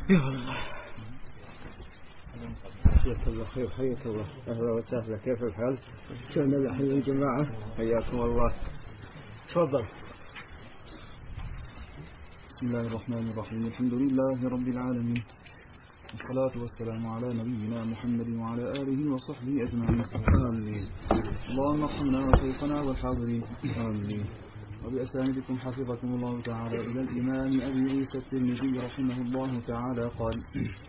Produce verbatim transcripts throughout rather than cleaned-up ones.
يا الله حياك الله خير حياك الله أهلا وسهلا كيف الحال؟ شلون الحين الجماعة؟ حياكم الله تفضل. بسم الله الرحمن الرحيم الحمد لله رب العالمين والصلاة والسلام على نبينا محمد وعلى آله وصحبه أجمعين. آمين. اللهم ارحمنا وشيخنا والحاضرين. آمين. وبأساندكم حفظكم الله تعالى إلى الإمام أبي عيسى الترمذي رحمه الله تعالى قال: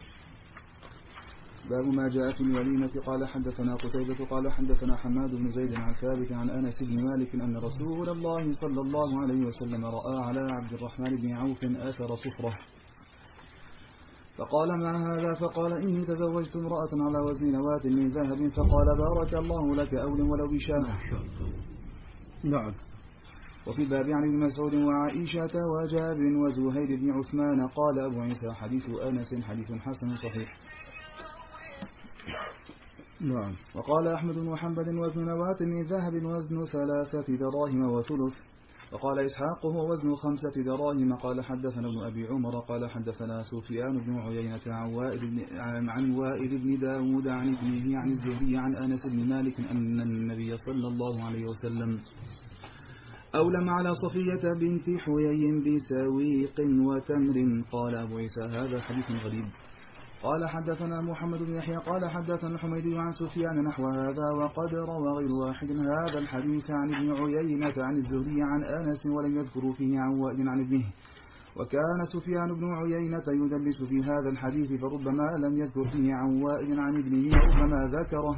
باب ما جاء في الوليمة. قال حدثنا قتيبة قال حدثنا حماد بن زيد عن ثابت عن أنس بن مالك أن رسول الله صلى الله عليه وسلم رأى على عبد الرحمن بن عوف آثر صفرة فقال: ما هذا؟ فقال: إني تزوجت امرأة على وزن نواة من ذهب. فقال: بارك الله لك أول ولو بشاه. نعم. وفي الباب عن ابن مسعود وعائشة وجابر وزهير بن عثمان. قال أبو عيسى: حديث أنس حديث حسن صحيح. نعم. وقال أحمد بن محمد: وزن نواة من ذهب وزن ثلاثة دراهم وثلث. وقال إسحاق: هو وزن خمسة دراهم. قال حدثنا ابن أبي عمر قال حدثنا سفيان بن عيينة عن وائل بن, عن وائل بن داود عن ابنه عن الزهري عن أنس بن مالك أن النبي صلى الله عليه وسلم أولم على صفية بنت حيي بسويق وتمر. قال أبو عيسى: هذا حديث غريب. قال حدثنا محمد بن يحيى قال حدثنا الحميدي عن سفيان نحو هذا وقد روى غير واحد هذا الحديث عن ابن عيينة عن الزهري عن أنس ولم يذكروا فيه عن وائل عن ابنه. وكان سفيان بن عيينة يدلس في هذا الحديث فربما لم يذكر فيه عن وائل عن ابنه وربما ذكره.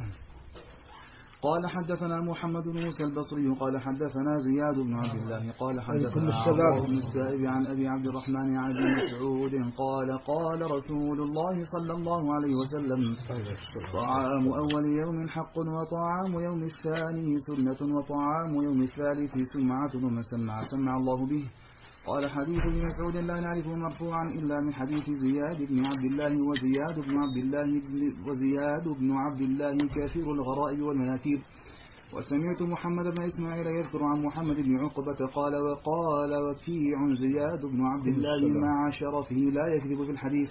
قال حدثنا محمد بن موسى البصري قال حدثنا زياد بن عبد الله قال حدثنا عمرو بن السائب عن أبي عبد الرحمن عن ابي مسعود قال: قال رسول الله صلى الله عليه وسلم: طعام أول يوم حق وطعام يوم الثاني سنة وطعام يوم الثالث سمعة ومن سمع سمع الله به. قال: حديث ابن مسعود لا نعرفه مرفوعا إلا من حديث زياد بن عبد الله وزياد بن عبد الله وزياد بن عبد الله كثير الغرائب والمناكير. وسمعت محمد بن إسماعيل يذكر عن محمد بن عقبة قال: وقال وكيع زياد بن عبد الله مع شرفه لا يكذب في الحديث.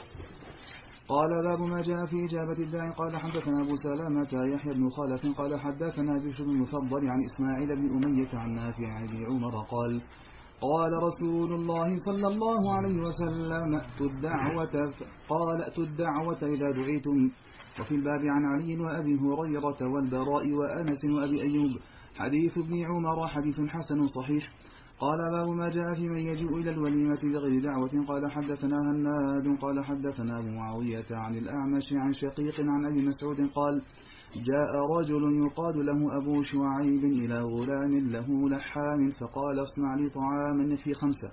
قال: باب ما جاء في إجابة الداعي. قال حدثنا أبو سلامة يحيى بن خالف قال حدثنا بشر بن المفضل عن إسماعيل بن أمية عن نافع عن ابن عمر قال: قال رسول الله صلى الله عليه وسلم: ائتوا الدعوة قال ائتوا الدعوة إذا دعيتم. وفي الباب عن علي وأبي هريرة والبراء وأنس وأبي أيوب. حديث ابن عمر حديث حسن صحيح. قال: باب ما جاء في من يجيء إلى الوليمة بغير دعوة. قال حدثنا هناد قال حدثنا أبو معاوية عن الأعمش عن شقيق عن أبي مسعود قال: جاء رجل يقال له أبو شعيب إلى غلام له لحام فقال: اصنع لي طعاما في خمسة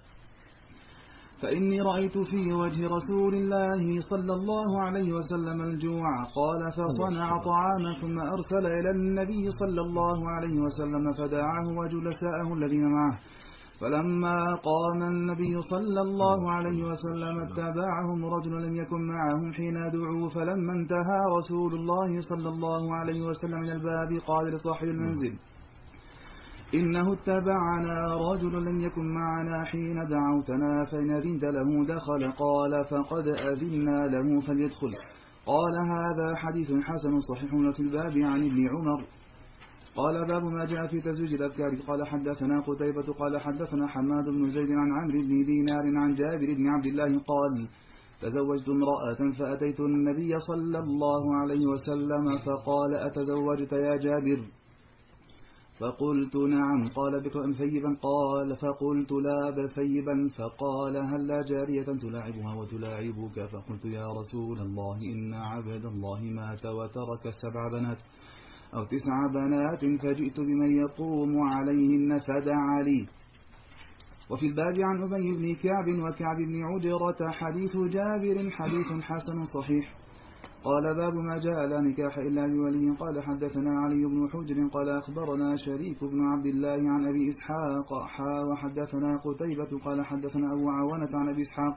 فإني رأيت في وجه رسول الله صلى الله عليه وسلم الجوع. قال: فصنع طعاما ثم أرسل إلى النبي صلى الله عليه وسلم فدعاه وجلساءه الذين معه. فلما قام النبي صلى الله عليه وسلم اتبعهم رجل لم يكن معهم حين دعوا. فلما انتهى رسول الله صلى الله عليه وسلم من الباب قال لصاحب المنزل: إنه اتبعنا رجل لم يكن معنا حين دعوتنا فإن أذنت له دخل. قال: فقد أذنا له فليدخل. قال: هذا حديث حسن صحيح. في الباب عن ابن عمر. قال: باب ما جاء في تزويج الأبكار. قال حدثنا قتيبة قال حدثنا حماد بن زيد عن عمرو بن دينار عن جابر بن عبد الله قال: تزوجت امرأة فأتيت النبي صلى الله عليه وسلم فقال: أتزوجت يا جابر؟ فقلت: نعم. قال: بك أم ثيبا؟ قال: فقلت: لا بل ثيبا. فقال: هل لا جارية تلاعبها وتلاعبك؟ فقلت: يا رسول الله إن عبد الله مات وترك سبع بنات أو تسع بنات فجئت بمن يقوم عليهن فدعا لي. وفي الباب عن أبي بن كعب وكعب بن عجرة حديث جابر حديث حسن صحيح. قال: باب ما جاء لا نكاح إلا بولي. قال حدثنا علي بن حجر قال أخبرنا شريك بن عبد الله عن أبي إسحاق حا وحدثنا قتيبة قال حدثنا أبو عوانة عن أبي إسحاق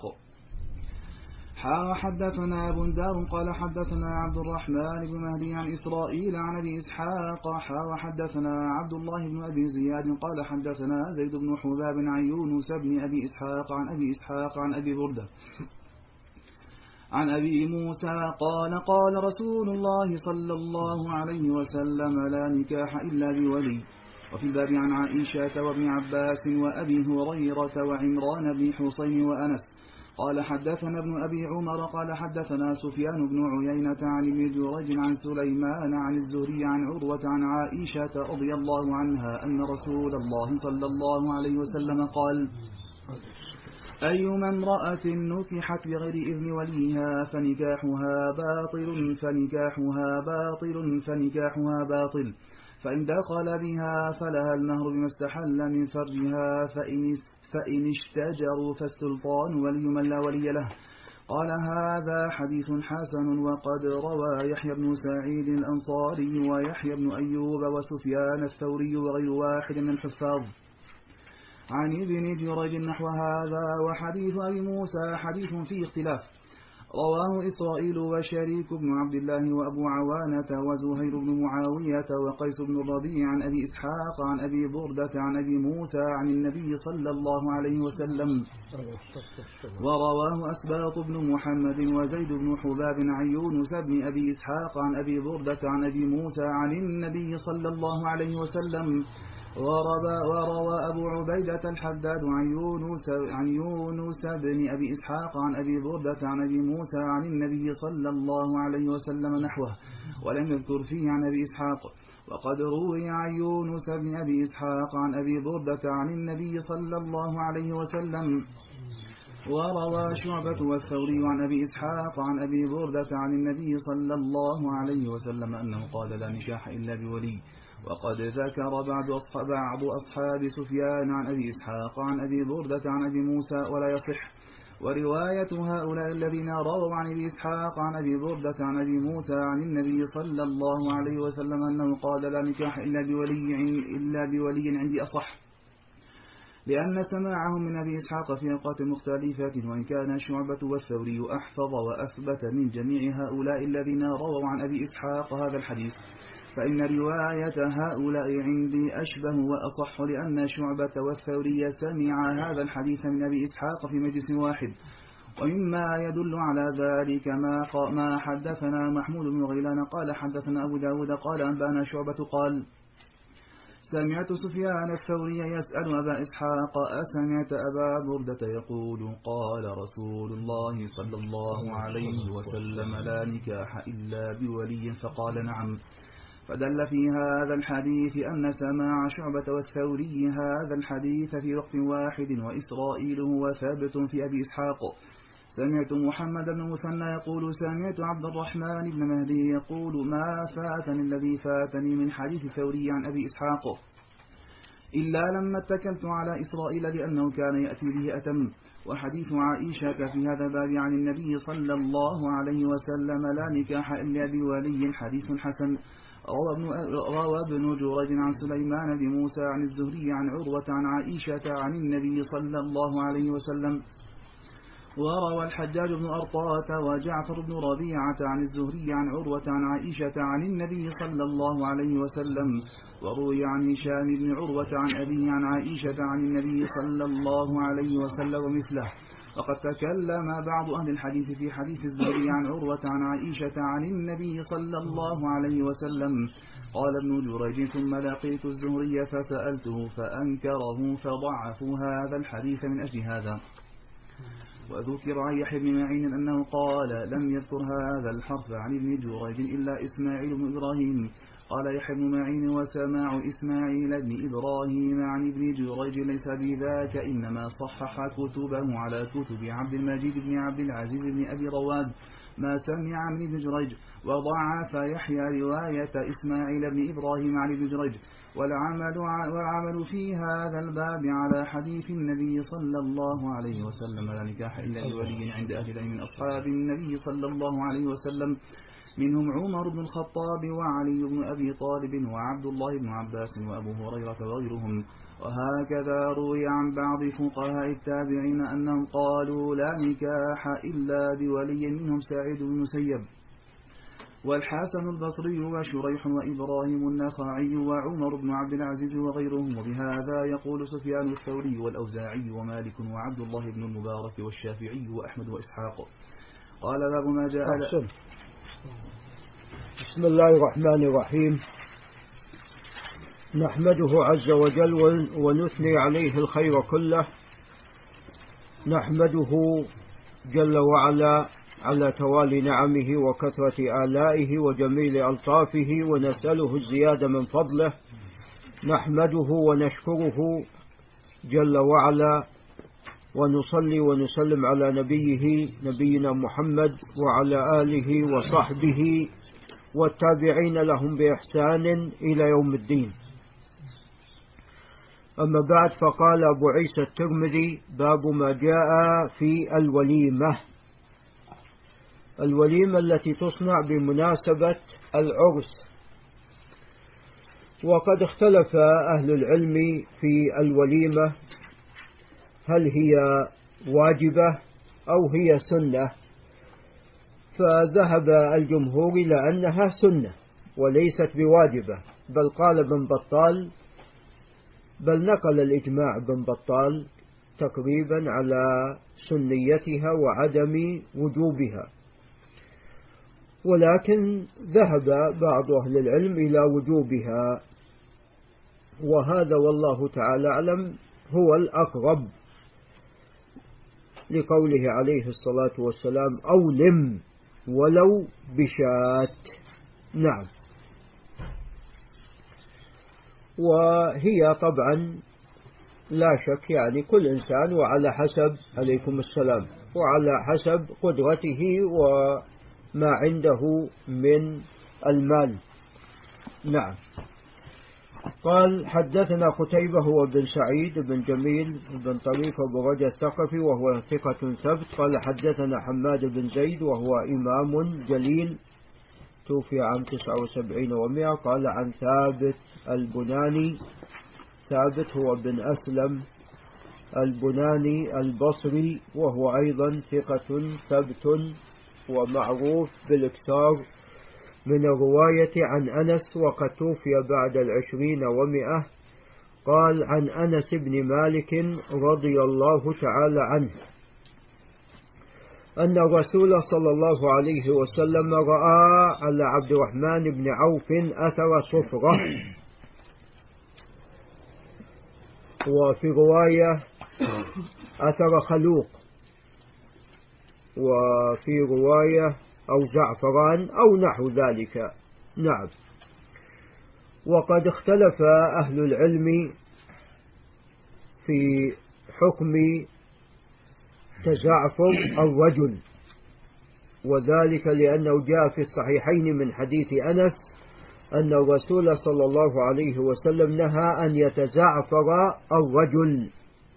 حا وحدثنا بندار قال حدثنا عبد الرحمن بن مهدي عن إسرائيل عن أبي إسحاق حا وحدثنا عبد الله بن أبي زياد قال حدثنا زيد بن حباب عن يونس بن أبي إسحاق عن أبي إسحاق عن أبي بردة عن أبي موسى قال قال رسول الله صلى الله عليه وسلم لا نكاح إلا بولي. وفي الباب عن عائشة وابن عباس وأبي هريرة وعمران بن حسين وأنس قال حدثنا ابن أبي عمر قال حدثنا سفيان بن عيينة عن ابن جريج عن سليمان عن الزهري عن عروة عن عائشة رضي الله عنها أن رسول الله صلى الله عليه وسلم قال أيما امرأة نكحت بغير إذن وليها فنكاحها باطل فنكاحها باطل فنكاحها باطل فإن دخل بها فلها المهر بما استحل من فرجها فإن فإن اشتجروا فالسلطان ولي من لا ولي له. قال هذا حديث حسن. وقد روى يحيى بن سعيد الأنصاري ويحيى بن أيوب وسفيان الثوري وغير واحد من الحفاظ عن ابن جريج نحو هذا. وحديث أبي موسى حديث فيه اختلاف، رواه إسرائيل وشريك بن عبد الله وأبو عوانة وزهير بن معاوية وقيس بن الربيع عن أبي إسحاق عن أبي بردة عن أبي موسى عن النبي صلى الله عليه وسلم. ورواه أسباط بن محمد وزيد بن حباب عن يونس بن أبي إسحاق عن أبي بردة عن أبي موسى عن النبي صلى الله عليه وسلم. وروى أبو عبيدة الحداد عن يونس عن يونس بن أبي إسحاق عن أبي بردة عن أبي موسى عن النبي صلى الله عليه وسلم نحوه ولم يذكر فيه عن أبي إسحاق. وقد روي عن يونس بن أبي إسحاق عن أبي بردة عن النبي صلى الله عليه وسلم. وروى شعبة والثوري عن أبي إسحاق عن أبي بردة عن النبي صلى الله عليه وسلم أنه قال لا نكاح إلا بولي. وقد ذكر بعض أصحاب, بعض أصحاب سفيان عن أبي إسحاق عن أبي بردة عن أبي موسى ولا يصح. ورواية هؤلاء الذين رووا عن أبي إسحاق عن أبي بردة عن أبي موسى عن النبي صلى الله عليه وسلم أنه قال لا نكاح إلا بولي, إلا بولي عندي أصح، لأن سماعهم من أبي إسحاق في أوقات مختلفة. وإن كان شعبة والثوري أحفظ وأثبت من جميع هؤلاء الذين رووا عن أبي إسحاق هذا الحديث، فإن رواية هؤلاء عندي أشبه وأصح، لأن شعبة والثوري سمع هذا الحديث من أبي إسحاق في مجلس واحد. ومما يدل على ذلك ما ما حدثنا محمود بن غيلان قال حدثنا أبو داود قال أنبانا شعبة قال سمعت سفيان الثوري يسأل أبا إسحاق أسمعت أبا بردة يقول قال رسول الله صلى الله عليه وسلم لا نكاح إلا بولي، فقال نعم. فدل في هذا الحديث أن سماع شعبة والثوري هذا الحديث في وقت واحد، وإسرائيل هو ثابت في أبي إسحاق. سمعت محمد بن مثنى يقول سمعت عبد الرحمن بن مهدي يقول ما فاتني الذي فاتني من حديث الثوري عن أبي إسحاق إلا لما اتكلت على إسرائيل لأنه كان يأتي به أتم. وحديث عائشة في هذا الباب عن النبي صلى الله عليه وسلم لا نكاح إلا بولي حديث حسن. روى ابن جريج عن سليمان بن موسى عن الزهري عن عروة عن عائشة عن النبي صلى الله عليه وسلم. وروى الحجاج بن أرطاة وجعفر بن ربيعة عن الزهري عن عروة عن عائشة عن النبي صلى الله عليه وسلم. وروي عن هشام بن عروة عن أبيه عن عائشة عن النبي صلى الله عليه وسلم مثله. وقد تكلم بعض أهل الحديث في حديث الزهري عن عروة عن عائشة عن النبي صلى الله عليه وسلم. قال ابن جريج ثم لقيت الزهري فسألته فأنكره فضعفوا هذا الحديث من أجل هذا. وذكر عن يحيى بن معين أنه قال لم يذكر هذا الحرف عن ابن جريج إلا إسماعيل بن إبراهيم. قال يحيى بن معين وسماع إسماعيل بن إبراهيم عن ابن جريج ليس بذاك، إنما صحح كتبه على كتب عبد المجيد بن عبد العزيز بن أبي رواد ما سمع من ابن جريج، وضعف يحيى رواية إسماعيل بن إبراهيم عن ابن جريج. والعمل, والعمل في هذا الباب على حديث النبي صلى الله عليه وسلم لا نكاح إلا بولي عند أهل العلم من أصحاب النبي صلى الله عليه وسلم، منهم عمر بن الخطاب وعلي بن أبي طالب وعبد الله بن عباس وأبو هريرة وغيرهم. وهكذا روي عن بعض فقهاء التابعين أنهم قالوا لا نكاح إلا بولي، منهم سعيد بن المسيب والحسن البصري وشريح وإبراهيم النخعي وعمر بن عبد العزيز وغيرهم. وبهذا يقول سفيان الثوري والأوزاعي ومالك وعبد الله بن المبارك والشافعي وأحمد وإسحاق. قال باب ما جاء. أحسن. بسم الله الرحمن الرحيم. نحمده عز وجل ونثني عليه الخير كله. نحمده جل وعلا على توالي نعمه وكثرة آلائه وجميل ألطافه، ونسأله الزيادة من فضله. نحمده ونشكره جل وعلا، ونصلي ونسلم على نبيه نبينا محمد وعلى آله وصحبه والتابعين لهم بإحسان إلى يوم الدين. أما بعد، فقال أبو عيسى الترمذي: باب ما جاء في الوليمة. الوليمة التي تصنع بمناسبة العرس. وقد اختلف أهل العلم في الوليمة، هل هي واجبة أو هي سنة؟ فذهب الجمهور إلى أنها سنة وليست بواجبة، بل قال ابن بطال بل نقل الإجماع ابن بطال تقريبا على سنيتها وعدم وجوبها، ولكن ذهب بعض أهل العلم إلى وجوبها، وهذا والله تعالى أعلم هو الأقرب، لقوله عليه الصلاة والسلام: أولم ولو بشات. نعم. وهي طبعا لا شك يعني كل إنسان وعلى حسب عليكم السلام وعلى حسب قدرته وما عنده من المال. نعم. قال: حدثنا قتيبة هو بن سعيد بن جميل بن طريف أبو رجا الثقفي وهو ثقة ثبت. قال: حدثنا حماد بن زيد وهو إمام جليل توفي عام تسعة وسبعين ومئة. قال: عن ثابت البناني. ثابت هو بن أسلم البناني البصري وهو أيضا ثقة ثبت ومعروف بالإكثار من الرواية عن أنس، وقد توفي بعد العشرين ومئة. قال: عن أنس بن مالك رضي الله تعالى عنه أن الرسول صلى الله عليه وسلم رأى على عبد الرحمن بن عوف أثر صفرة، وفي رواية أثر خلوق، وفي رواية أو زعفران أو نحو ذلك. نعم. وقد اختلف أهل العلم في حكم تزعفر الرجل، وذلك لأنه جاء في الصحيحين من حديث أنس أن الرسول صلى الله عليه وسلم نهى أن يتزعفر الرجل،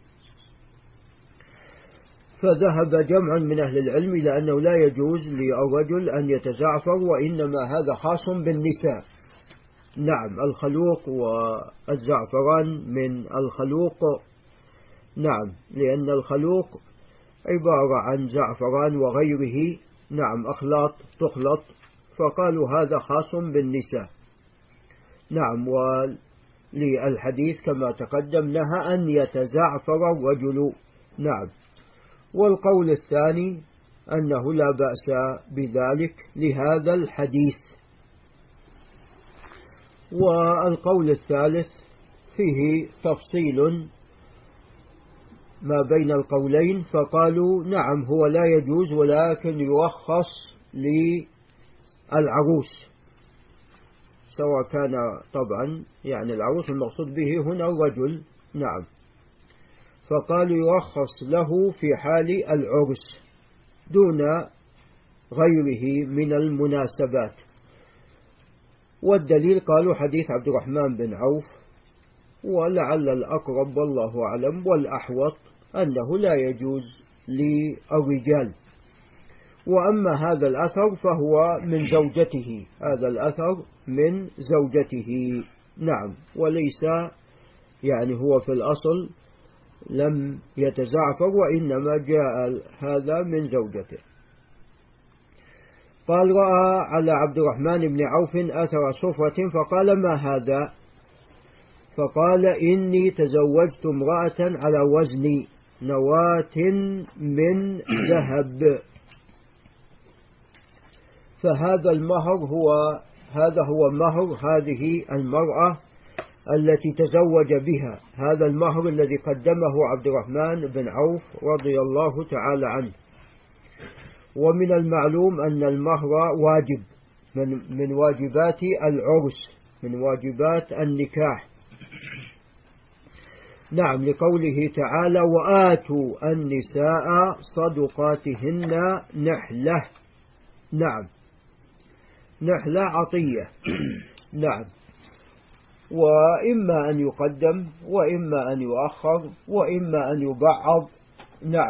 فذهب جمع من أهل العلم إلى أنه لا يجوز للرجل أن يتزعفر، وإنما هذا خاص بالنساء. نعم. الخلوق والزعفران من الخلوق. نعم. لأن الخلوق عبارة عن زعفران وغيره. نعم. أخلاط تخلط، فقالوا هذا خاص بالنساء. نعم. وللحديث كما تقدم نهى أن يتزعفر الرجل. نعم. والقول الثاني أنه لا بأس بذلك لهذا الحديث. والقول الثالث فيه تفصيل ما بين القولين، فقالوا نعم هو لا يجوز، ولكن يرخص للعروس، سواء كان طبعا يعني العروس المقصود به هنا الرجل. نعم. فقالوا يرخص له في حال العرس دون غيره من المناسبات. والدليل قالوا حديث عبد الرحمن بن عوف، ولعل الأقرب والله أعلم والأحوط أنه لا يجوز للرجال. وأما هذا الأثر فهو من زوجته، هذا الأثر من زوجته. نعم. وليس يعني هو في الأصل لم يتزعفر، وإنما جاء هذا من زوجته. قال: رأى على عبد الرحمن بن عوف أثر صفرة فقال: ما هذا؟ فقال: إني تزوجت امرأة على وزن نواة من ذهب. فهذا المهر هو هذا هو مهر هذه المرأة التي تزوج بها، هذا المهر الذي قدمه عبد الرحمن بن عوف رضي الله تعالى عنه. ومن المعلوم أن المهر واجب من من واجبات العرس، من واجبات النكاح. نعم، لقوله تعالى: وآتوا النساء صدقاتهن نحلة. نعم، نحلة عطية. نعم، وإما أن يقدم وإما أن يؤخر وإما أن يبعض. نعم،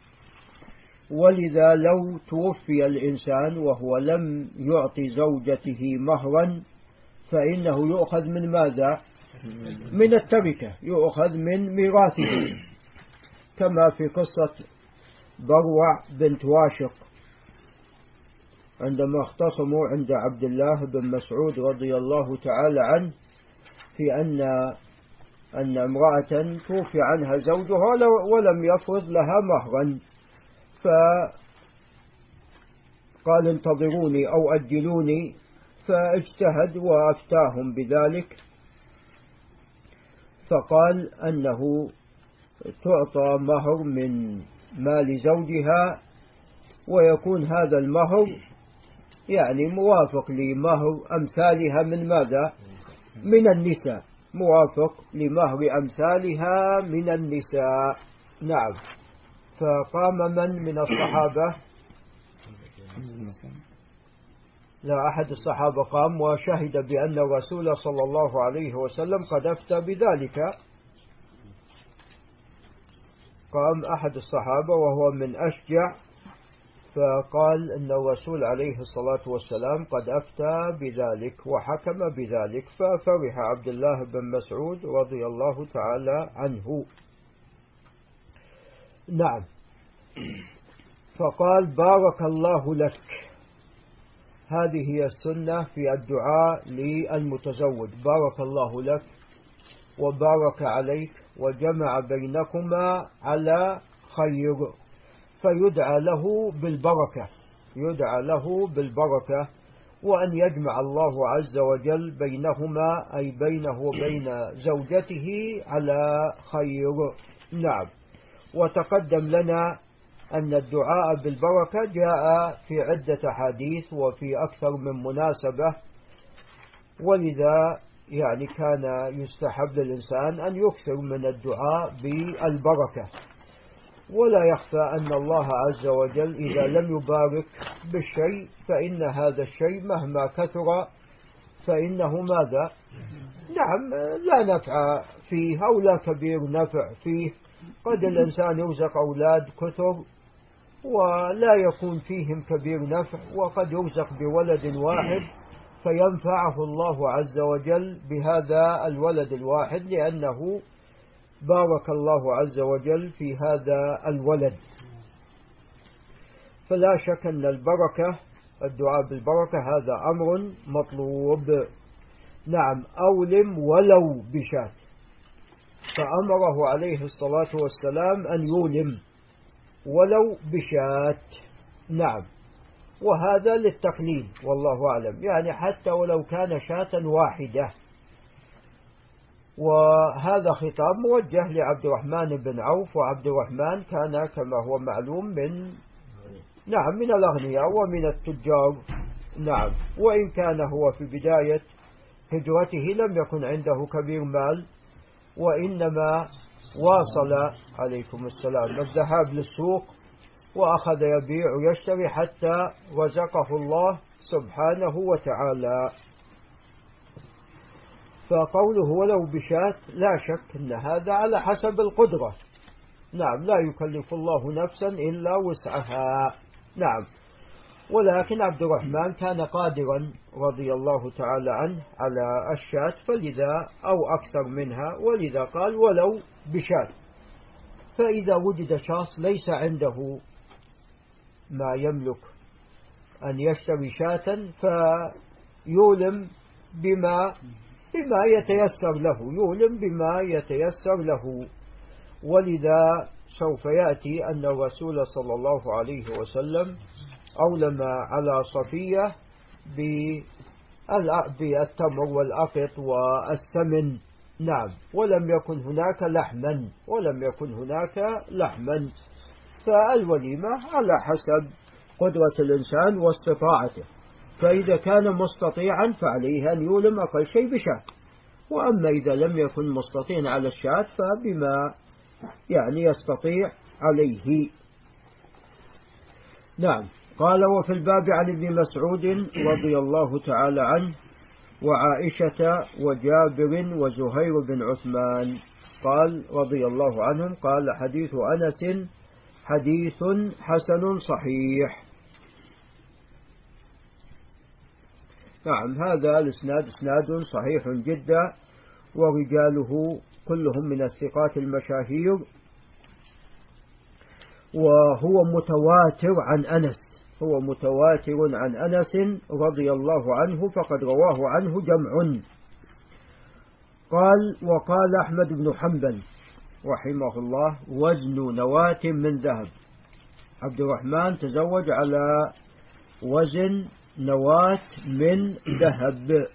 ولذا لو توفي الإنسان وهو لم يعطي زوجته مهرا فإنه يؤخذ من ماذا؟ من التركة، يؤخذ من ميراثه، كما في قصة بروع بنت واشق عندما اختصموا عند عبد الله بن مسعود رضي الله تعالى عنه في أن أن امرأة توفي عنها زوجها ولم يفرض لها مهرا، فقال: انتظروني أو أجلوني، فاجتهد وأفتاهم بذلك، فقال أنه تعطى مهر من مال زوجها، ويكون هذا المهر يعني موافق لمهر أمثالها من ماذا؟ من النساء، موافق لمهر أمثالها من النساء. نعم، فقام من من الصحابة؟ لا أحد الصحابة قام وشهد بأن الرسول صلى الله عليه وسلم قد أفتى بذلك. قام أحد الصحابة وهو من أشجع فقال أن الرسول عليه الصلاة والسلام قد أفتى بذلك وحكم بذلك، ففرح عبد الله بن مسعود رضي الله تعالى عنه. نعم، فقال: بارك الله لك. هذه هي السنة في الدعاء للمتزوج: بارك الله لك وبارك عليك وجمع بينكما على خير، فيدعى له بالبركة، يدعى له بالبركة، وأن يجمع الله عز وجل بينهما أي بينه وبين زوجته على خير. نعم، وتقدم لنا أن الدعاء بالبركة جاء في عدة حديث وفي أكثر من مناسبة، ولذا يعني كان يستحب للإنسان أن يكثر من الدعاء بالبركة. ولا يخفى أن الله عز وجل إذا لم يبارك بالشيء فإن هذا الشيء مهما كثر فإنه ماذا؟ نعم، لا نفع فيه أو لا كبير نفع فيه. قد الإنسان يرزق أولاد كثر ولا يكون فيهم كبير نفع، وقد يرزق بولد واحد فينفعه الله عز وجل بهذا الولد الواحد لأنه بارك الله عز وجل في هذا الولد. فلا شك أن البركة، الدعاء بالبركة هذا أمر مطلوب. نعم، أولم ولو بشاة، فأمره عليه الصلاة والسلام أن يولم ولو بشاة. نعم، وهذا للتقليل والله أعلم، يعني حتى ولو كان شاة واحدة. وهذا خطاب موجه لعبد الرحمن بن عوف، وعبد الرحمن كان كما هو معلوم من نعم من الأغنياء ومن التجار. نعم، وإن كان هو في بداية هجرته لم يكن عنده كبير مال، وإنما واصل عليكم السلام الذهاب للسوق وأخذ يبيع ويشتري حتى رزقه الله سبحانه وتعالى. فقوله ولو بشاة لا شك أن هذا على حسب القدرة. نعم، لا يكلف الله نفسا إلا وسعها. نعم، ولكن عبد الرحمن كان قادرا رضي الله تعالى عنه على الشاة، فلذا أو أكثر منها، ولذا قال ولو بشاة. فإذا وجد شخص ليس عنده ما يملك أن يشتري شاة فيولم بما بما يتيسر له، يولم بما يتيسر له. ولذا سوف يأتي أن الرسول صلى الله عليه وسلم أولم على صفية بالتمر والأقط والسمن. نعم. ولم يكن هناك لحما ولم يكن هناك لحما فالوليمة على حسب قدرة الإنسان واستطاعته. فإذا كان مستطيعا فعليه أن يولم أقل شيء بشاة، وأما إذا لم يكن مستطيعا على الشاة فبما يعني يستطيع عليه. نعم. قال وفي الباب عن ابن مسعود رضي الله تعالى عنه وعائشة وجابر وزهير بن عثمان قال رضي الله عنهم قال حديث أنس حديث حسن صحيح. نعم. هذا الإسناد إسناد صحيح جدا ورجاله كلهم من الثقات المشاهير، وهو متواتر عن أنس هو متواتر عن أنس رضي الله عنه فقد رواه عنه جمع. قال وقال أحمد بن حنبل رحمه الله وزن نواة من ذهب. عبد الرحمن تزوج على وزن نواة من ذهب،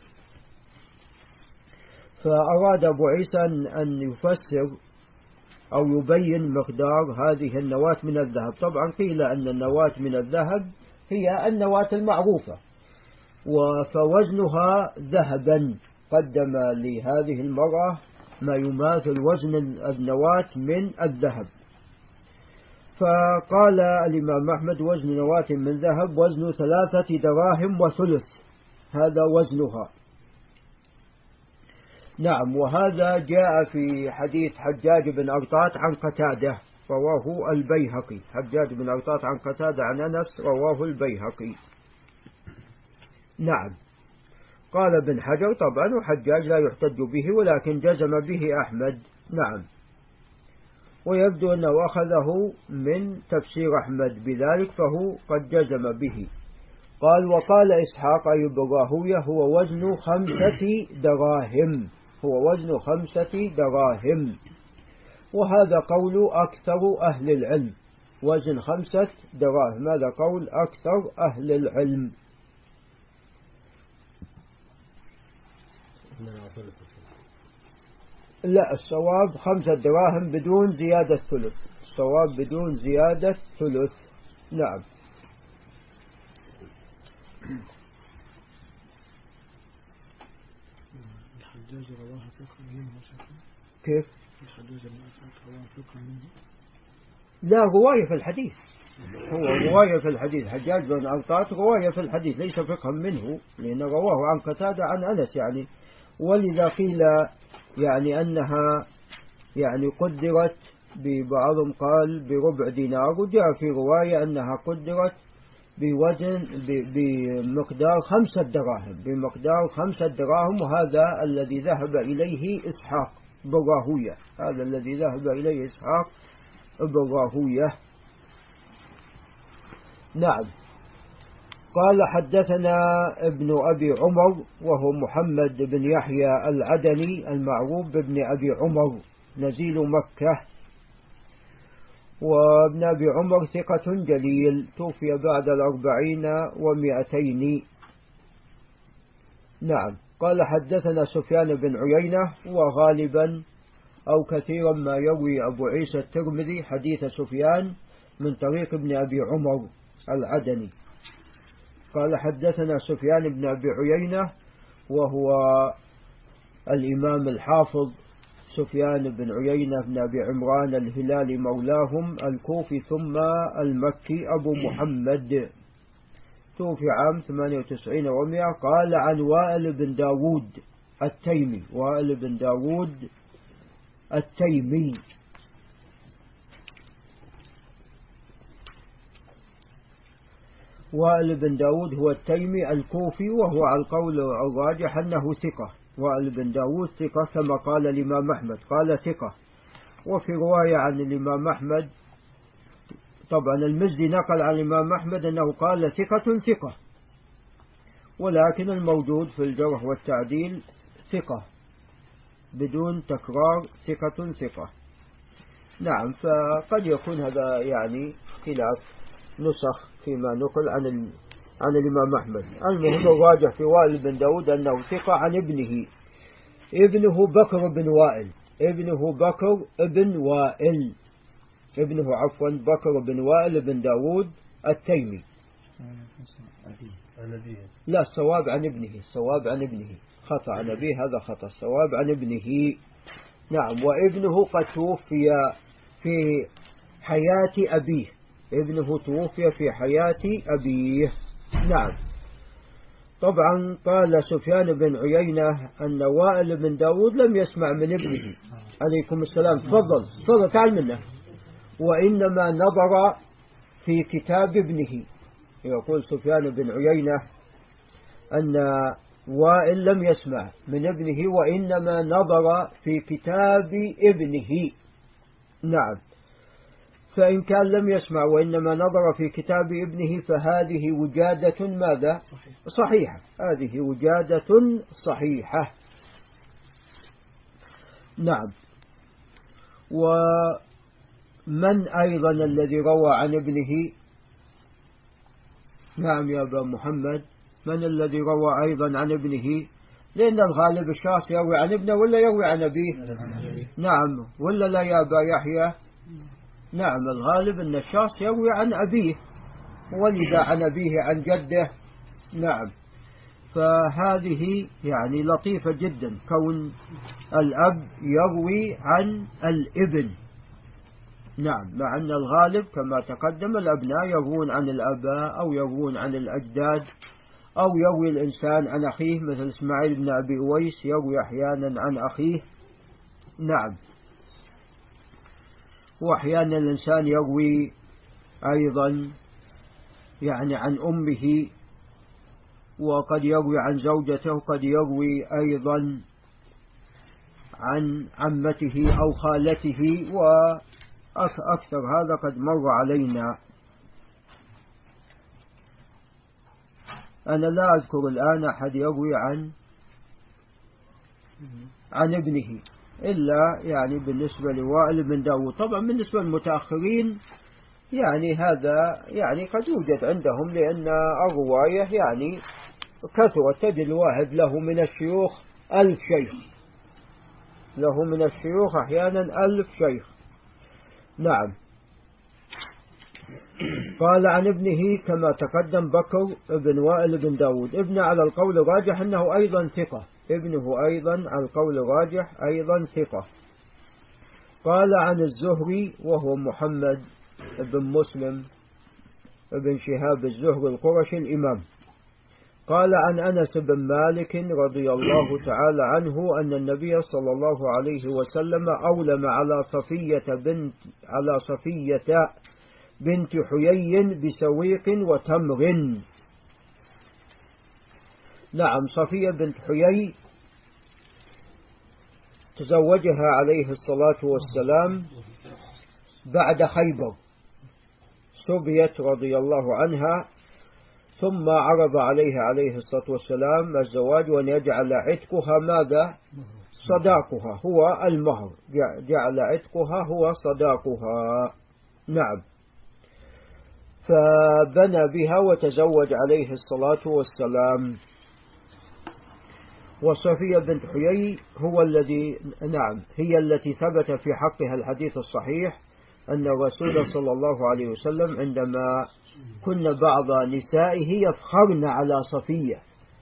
فأراد أبو عيسى أن يفسر أو يبين مقدار هذه النواة من الذهب. طبعا قيل أن النواة من الذهب هي النواة المعروفة فوزنها ذهبا. قدم لهذه المرأة ما يماثل وزن النواة من الذهب. فقال الإمام أحمد وزن نواة من ذهب وزن ثلاثة دراهم وثلث، هذا وزنها. نعم. وهذا جاء في حديث حجاج بن أرطاط عن قتادة رواه البيهقي. حجاج بن أرطاط عن قتادة عن أنس رواه البيهقي. نعم. قال ابن حجر طبعا وحجاج لا يحتج به ولكن جزم به أحمد. نعم. ويبدو أنه أخذه من تفسير أحمد بذلك فهو قد جزم به. قال وقال إسحاق أي براهوية هو وزن خمسة دراهم هو وزن خمسة دراهم وهذا قول أكثر أهل العلم. وزن خمسة دراهم هذا قول أكثر أهل العلم. لا، الصواب خمسة دراهم بدون زيادة ثلث. الصواب بدون زيادة ثلث. نعم. الحجاج رواها فقه منه. كيف؟ الحجاج رواها فقه منه. لا، رواية في الحديث. هو رواية في الحديث. حجاج بن أرطاط رواية في الحديث ليس فقها منه، لأن رواه عن قتادة عن أنس يعني. ولذا قيل يعني أنها يعني قدرت ببعضهم قال بربع دينار، وجاء في رواية أنها قدرت بوزن بمقدار خمسة دراهم بمقدار خمسة دراهم وهذا الذي ذهب إليه إسحاق براهوية. هذا الذي ذهب إليه إسحاق براهوية. نعم. قال حدثنا ابن أبي عمر وهو محمد بن يحيى العدني المعروف بابن أبي عمر نزيل مكة. وابن أبي عمر ثقة جليل توفي بعد الأربعين ومئتين. نعم. قال حدثنا سفيان بن عيينة وغالبا أو كثيرا ما يروي أبو عيسى الترمذي حديث سفيان من طريق ابن أبي عمر العدني. قال حدثنا سفيان بن أبي عيينة وهو الإمام الحافظ سفيان بن عيينة بن أبي عمران الهلالي مولاهم الكوفي ثم المكي أبو محمد توفي عام ثمانية وتسعين ومئة. قال عن وائل بن داود التيمي وائل بن داود التيمي. وائل بن داود هو التيمي الكوفي وهو على القول الراجح أنه ثقة. وائل بن داود ثقة كما قال الإمام أحمد قال ثقة. وفي رواية عن الإمام أحمد طبعا المزدي نقل عن الإمام أحمد أنه قال ثقة ثقة، ولكن الموجود في الجرح والتعديل ثقة بدون تكرار ثقة ثقة. نعم. فقد يكون هذا يعني خلاف نسخ فيما نقل عن عن الإمام أحمد. المهم الراجح في وائل بن داود أنه ثقة عن ابنه ابنه بكر بن وائل ابنه بكر بن وائل ابنه عفوا بكر بن وائل بن داود التيمي. لا الصواب عن ابنه الصواب عن ابنه خطأ عن أبيه هذا خطأ الصواب عن ابنه. نعم وابنه قد توفي في حياة أبيه ابنه توفي في حياة أبيه. نعم. طبعا قال سفيان بن عيينة أن وائل بن داود لم يسمع من ابنه عليكم السلام. تفضل تفضل تعال منه. وإنما نظر في كتاب ابنه. يقول سفيان بن عيينة أن وائل لم يسمع من ابنه وإنما نظر في كتاب ابنه. نعم. فإن كان لم يسمع وإنما نظر في كتاب ابنه فهذه وجادة ماذا؟ صحيحة. هذه وجادة صحيحة. نعم. ومن أيضا الذي روى عن ابنه؟ نعم يا أبا محمد من الذي روى أيضا عن ابنه؟ لأن الغالب الشخص يروي عن ابنه ولا يروي عن أبيه؟ نعم ولا لا يا أبا يحيى؟ نعم الغالب أن الشخص يروي عن أبيه ولذا عن أبيه عن جده. نعم. فهذه يعني لطيفة جدا كون الأب يروي عن الابن. نعم مع أن الغالب كما تقدم الأبناء يروون عن الآباء أو يروون عن الأجداد أو يروي الإنسان عن أخيه مثل إسماعيل بن أبي أويس يروي أحيانا عن أخيه. نعم. وأحيانا الإنسان يروي أيضا يعني عن أمه وقد يروي عن زوجته وقد يروي أيضا عن عمته أو خالته وأكثر هذا قد مر علينا. أنا لا أذكر الآن أحد يروي عن عن ابنه إلا يعني بالنسبة لوائل بن داود. طبعا بالنسبة للمتأخرين يعني هذا يعني قد يوجد عندهم لأن الرواية يعني كثرة تجد الواحد له من الشيوخ ألف شيخ له من الشيوخ أحيانا ألف شيخ. نعم. قال عن ابنه كما تقدم بكر بن وائل بن داود. ابن على القول الراجح أنه أيضا ثقة ابنه أيضا على القول الراجح أيضا ثقة. قال عن الزهري وهو محمد بن مسلم بن شهاب الزهري القرشي الإمام. قال عن أنس بن مالك رضي الله تعالى عنه أن النبي صلى الله عليه وسلم أولم على صفية بنت على صفية بنت حيي بسويق وتمر. نعم صفية بنت حيي تزوجها عليه الصلاة والسلام بعد خيبر سبيت رضي الله عنها ثم عرض عليها عليه الصلاة والسلام الزواج وأن يجعل عتقها ماذا؟ صداقها هو المهر. جعل عتقها هو صداقها. نعم. فبنى بها وتزوج عليه الصلاة والسلام. وصفية بنت حيي هو الذي نعم هي التي ثبت في حقها الحديث الصحيح أن الرسول صلى الله عليه وسلم عندما كن بعض نسائه يفخرن على صفية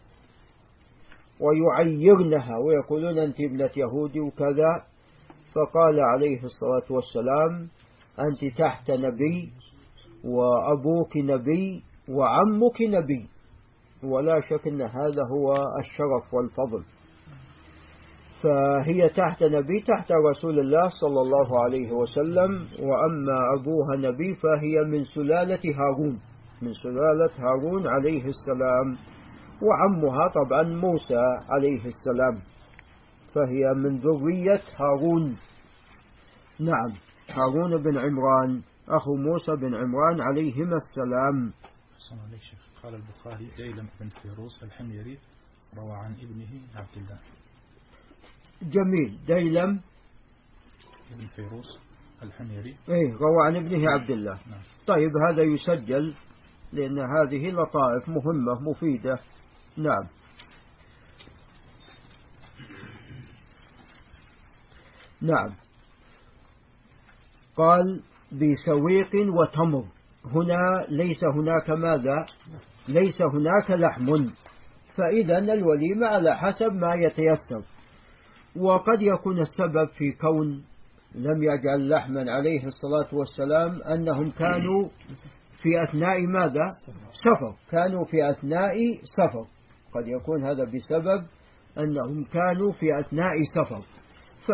ويعيرنها ويقولون أنت ابنة يهودي وكذا فقال عليه الصلاة والسلام أنت تحت نبي وأبوك نبي وعمك نبي. ولا شك أن هذا هو الشرف والفضل. فهي تحت نبي تحت رسول الله صلى الله عليه وسلم. وأما أبوها نبي فهي من سلالة هارون من سلالة هارون عليه السلام. وعمها طبعا موسى عليه السلام فهي من ذرية هارون. نعم هارون بن عمران أخو موسى بن عمران عليهما السلام. قال البخاري ديلم بن فيروس الحميري روى عن ابنه عبد الله. جميل. ديلم بن فيروس الحميري ايه روى عن ابنه عبد الله. نعم. طيب هذا يسجل لأن هذه لطائف مهمة مفيدة. نعم. نعم. قال بسويق وتمر، هنا ليس هناك ماذا؟ ليس هناك لحم، فإذا الوليمة على حسب ما يتيسر. وقد يكون السبب في كون لم يجعل لحما عليه الصلاة والسلام أنهم كانوا في أثناء ماذا؟ سفر، كانوا في أثناء سفر، قد يكون هذا بسبب أنهم كانوا في أثناء سفر، ف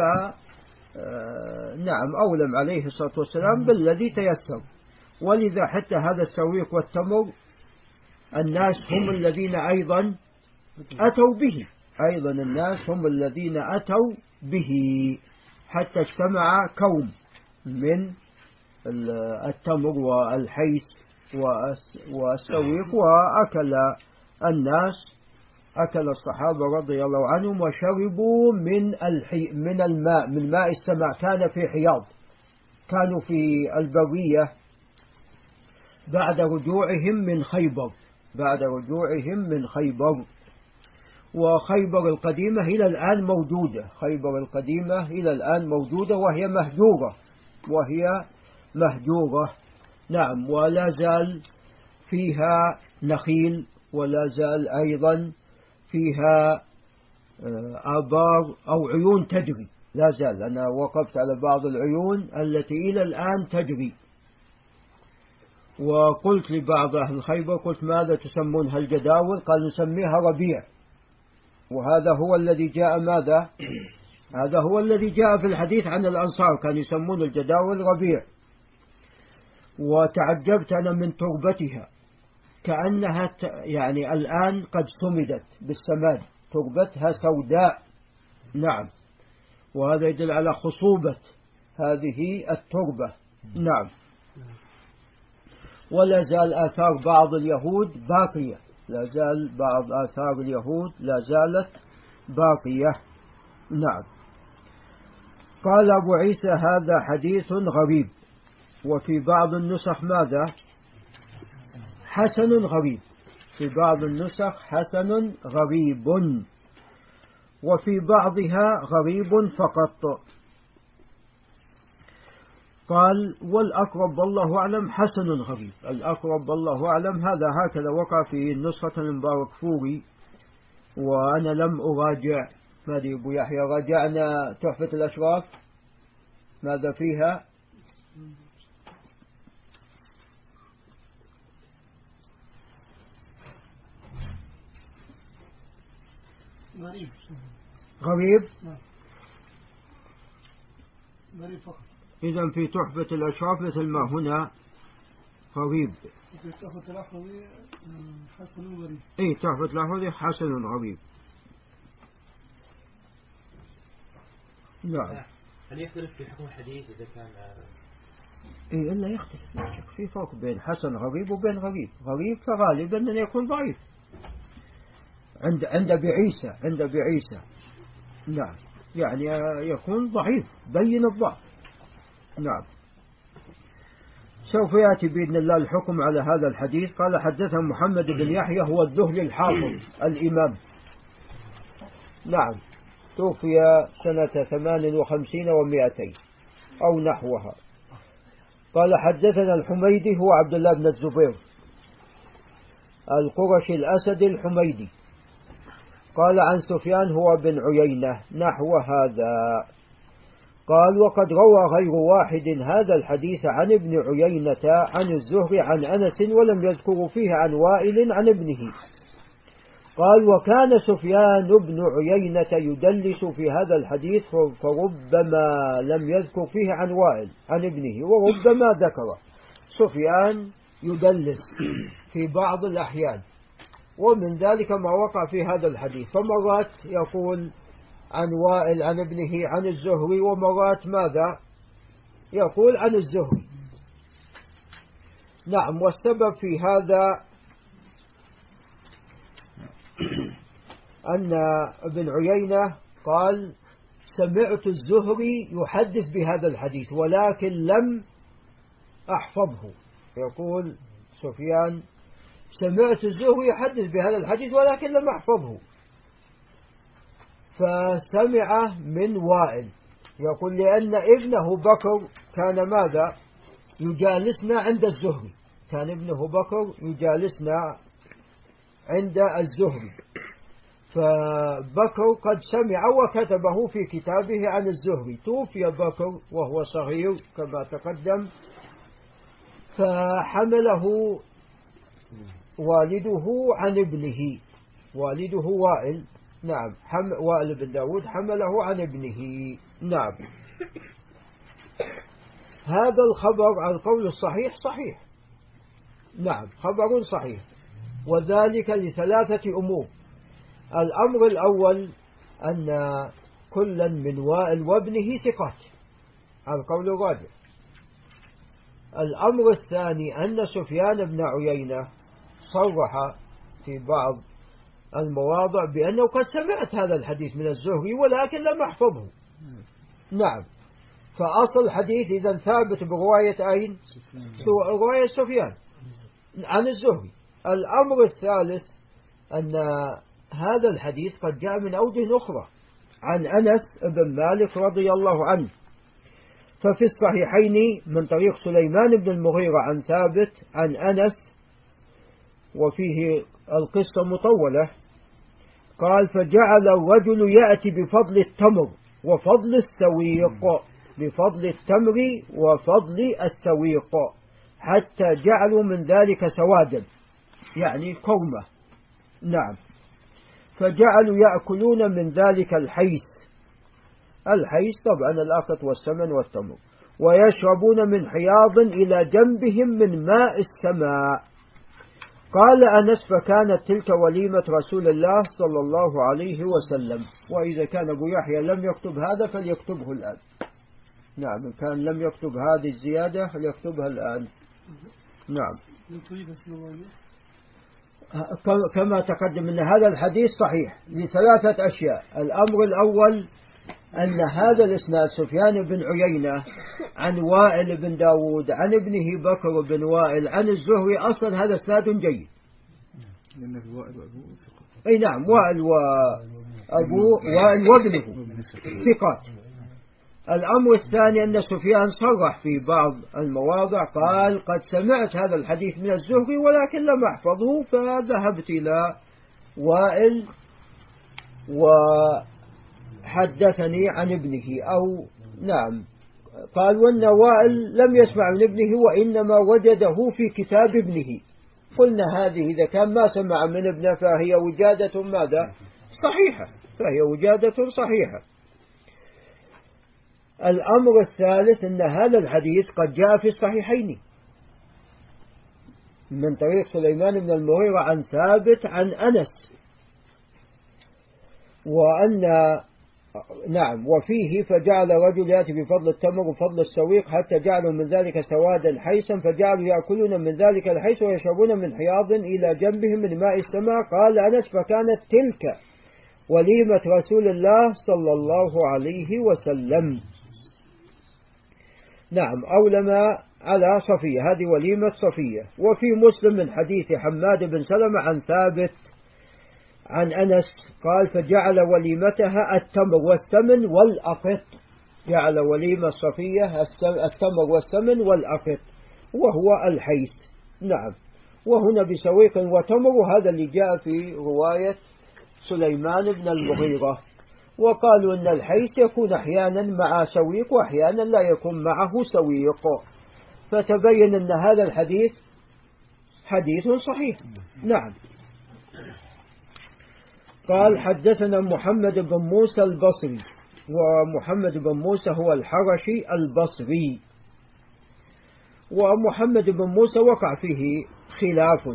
نعم أولم عليه الصلاة والسلام بالذي تيسر. ولذا حتى هذا السويق والتمر الناس هم الذين أيضا أتوا به، أيضا الناس هم الذين أتوا به، حتى اجتمع كوم من التمر والحيس والسويق، وأكل الناس، أكل الصحابة رضي الله عنهم وشربوا من الحي من الماء، من ماء السماء، كان في حياض، كانوا في البرية بعد رجوعهم من خيبر، بعد رجوعهم من خيبر. وخيبر القديمة إلى الآن موجودة، خيبر القديمة إلى الآن موجودة وهي مهجورة، وهي مهجورة. نعم. ولا زال فيها نخيل، ولا زال أيضا فيها آبار أو عيون تجري، لا زال. أنا وقفت على بعض العيون التي إلى الآن تجري، وقلت لبعض أهل خيبر، قلت ماذا تسمون هالجداول؟ قال نسميها ربيع، وهذا هو الذي جاء ماذا؟ هذا هو الذي جاء في الحديث عن الأنصار، كانوا يسمون الجداول ربيع. وتعجبت أنا من تربتها، كأنها يعني الآن قد سمدت بالسماد، تربتها سوداء. نعم. وهذا يدل على خصوبة هذه التربة. نعم. ولا زال آثار بعض اليهود باقية، لا زال بعض آثار اليهود لا زالت باقية. نعم. قال أبو عيسى هذا حديث غريب، وفي بعض النسخ ماذا؟ حسن غريب، في بعض النسخ حسن غريب، وفي بعضها غريب فقط. قال والأقرب والله أعلم حسن غريب، الأقرب والله أعلم هذا هكذا وقع في نسخة المبارك فوري، وأنا لم أراجع. ماذا أبو يحيى راجعنا تحفة الأشراف ماذا فيها؟ غريب غريب غريب فقط. إذن في تحفة الأشراف مثل ما هنا غريب. تحفة الأحوذي حسن غريب. إيه تحفة الأحوذي حسن غريب. نعم. هل يختلف في حكم الحديث إذا كان؟ إيه إلا يختلف، في فرق بين حسن غريب وبين غريب. غريب فغالبا أن يكون ضعيف عند عند أبي عيسى، عند أبي عيسى. نعم. يعني يكون ضعيف بين الضعف. نعم. سوف يأتي بإذن الله الحكم على هذا الحديث. قال حدثنا محمد بن يحيى هو الذهلي الحافظ الإمام. نعم. توفي سنة ثمان وخمسين ومائتين أو نحوها. قال حدثنا الحميدي هو عبد الله بن الزبير القرشي الأسد الحميدي. قال عن سفيان هو بن عيينة نحو هذا. قال وقد روى غير واحد هذا الحديث عن ابن عيينة عن الزهري عن أنس ولم يذكر فيه عن وائل عن ابنه. قال وكان سفيان بن عيينة يدلس في هذا الحديث فربما لم يذكر فيه عن وائل عن ابنه وربما ذكر. سفيان يدلس في بعض الأحيان، ومن ذلك ما وقع في هذا الحديث، فمرات يقول عن وائل عن ابنه عن الزهري، ومرات ماذا يقول عن الزهري. نعم. والسبب في هذا أن ابن عيينة قال سمعت الزهري يحدث بهذا الحديث ولكن لم أحفظه. يقول سفيان سمعت الزهري يحدث بهذا الحديث ولكن لم أحفظه. فسمع من وائل يقول لأن ابنه بكر كان ماذا يجالسنا عند الزهري، كان ابنه بكر يجالسنا عند الزهري، فبكر قد سمع وكتبه في كتابه عن الزهري. توفي بكر وهو صغير كما تقدم، فحمله والده عن ابنه، والده وائل، نعم حم وائل بن داود حمله عن ابنه. نعم هذا الخبر على القول الصحيح صحيح، نعم خبر صحيح، وذلك لثلاثة أمور. الأمر الأول أن كلا من وائل وابنه ثقات على القول الراجح. الأمر الثاني أن سفيان بن عيينة صرح في بعض المواضع بأنه قد سمعت هذا الحديث من الزهري ولكن لم أحفظه. نعم فأصل الحديث إذا ثابت برواية أين؟ رواية سفيان عن الزهري. الأمر الثالث أن هذا الحديث قد جاء من أوجه أخرى عن أنس بن مالك رضي الله عنه، ففي الصحيحين من طريق سليمان بن المغيرة عن ثابت عن أنس، وفيه القصة مطولة. قال فجعل الرجل يأتي بفضل التمر وفضل السويق، بفضل التمر وفضل السويق، حتى جعلوا من ذلك سوادا يعني قومة. نعم فجعلوا يأكلون من ذلك الحيث، الحيث طبعا الأخت والسمن والتمر، ويشربون من حياض إلى جنبهم من ماء السماء. قال أنس فكانت تلك وليمة رسول الله صلى الله عليه وسلم. وإذا كان أبو يحيى لم يكتب هذا فليكتبه الآن. نعم إن كان لم يكتب هذه الزيادة فليكتبها الآن. نعم كما تقدم أن هذا الحديث صحيح لثلاثة أشياء. الأمر الأول أن هذا الإسناد سفيان بن عيينة عن وائل بن داود عن ابنه بكر بن وائل عن الزهري، أصلا هذا إسناد جيد. أي نعم وائل وأبو وائل وابنه ثقات. الأمر الثاني أن سفيان صرح في بعض المواضع قال قد سمعت هذا الحديث من الزهري ولكن لم أحفظه، فذهبت إلى وائل وحدثني عن ابنه، أو نعم قال وأن وائل لم يسمع من ابنه وإنما وجده في كتاب ابنه. قلنا هذه إذا كان ما سمع من ابنه فهي وجادة ماذا صحيحة، فهي وجادة صحيحة. الأمر الثالث أن هذا الحديث قد جاء في الصحيحين من طريق سليمان بن المغيرة عن ثابت عن أنس، وأن نعم وفيه فجعل رجل يأتي بفضل التمر وفضل السويق حتى جعلوا من ذلك سوادا حيثا، فجعلوا يأكلون من ذلك الحيث ويشربون من حياض إلى جنبهم من ماء السماء. قال أنس فكانت تلك وليمة رسول الله صلى الله عليه وسلم. نعم أولما على صفية، هذه وليمة صفية. وفي مسلم من حديث حماد بن سلمة عن ثابت عن أنس قال فجعل وليمتها التمر والسمن والأقط، جعل وليمة صفية التمر والسمن والأقط وهو الحيث. نعم وهنا بسويق وتمر، وهذا اللي جاء في رواية سليمان بن المغيرة. وقالوا أن الحيث يكون أحيانا مع سويق وأحيانا لا يكون معه سويق، فتبين أن هذا الحديث حديث صحيح. نعم قال حدثنا محمد بن موسى البصري، ومحمد بن موسى هو الحرشي البصري، ومحمد بن موسى وقع فيه خلاف،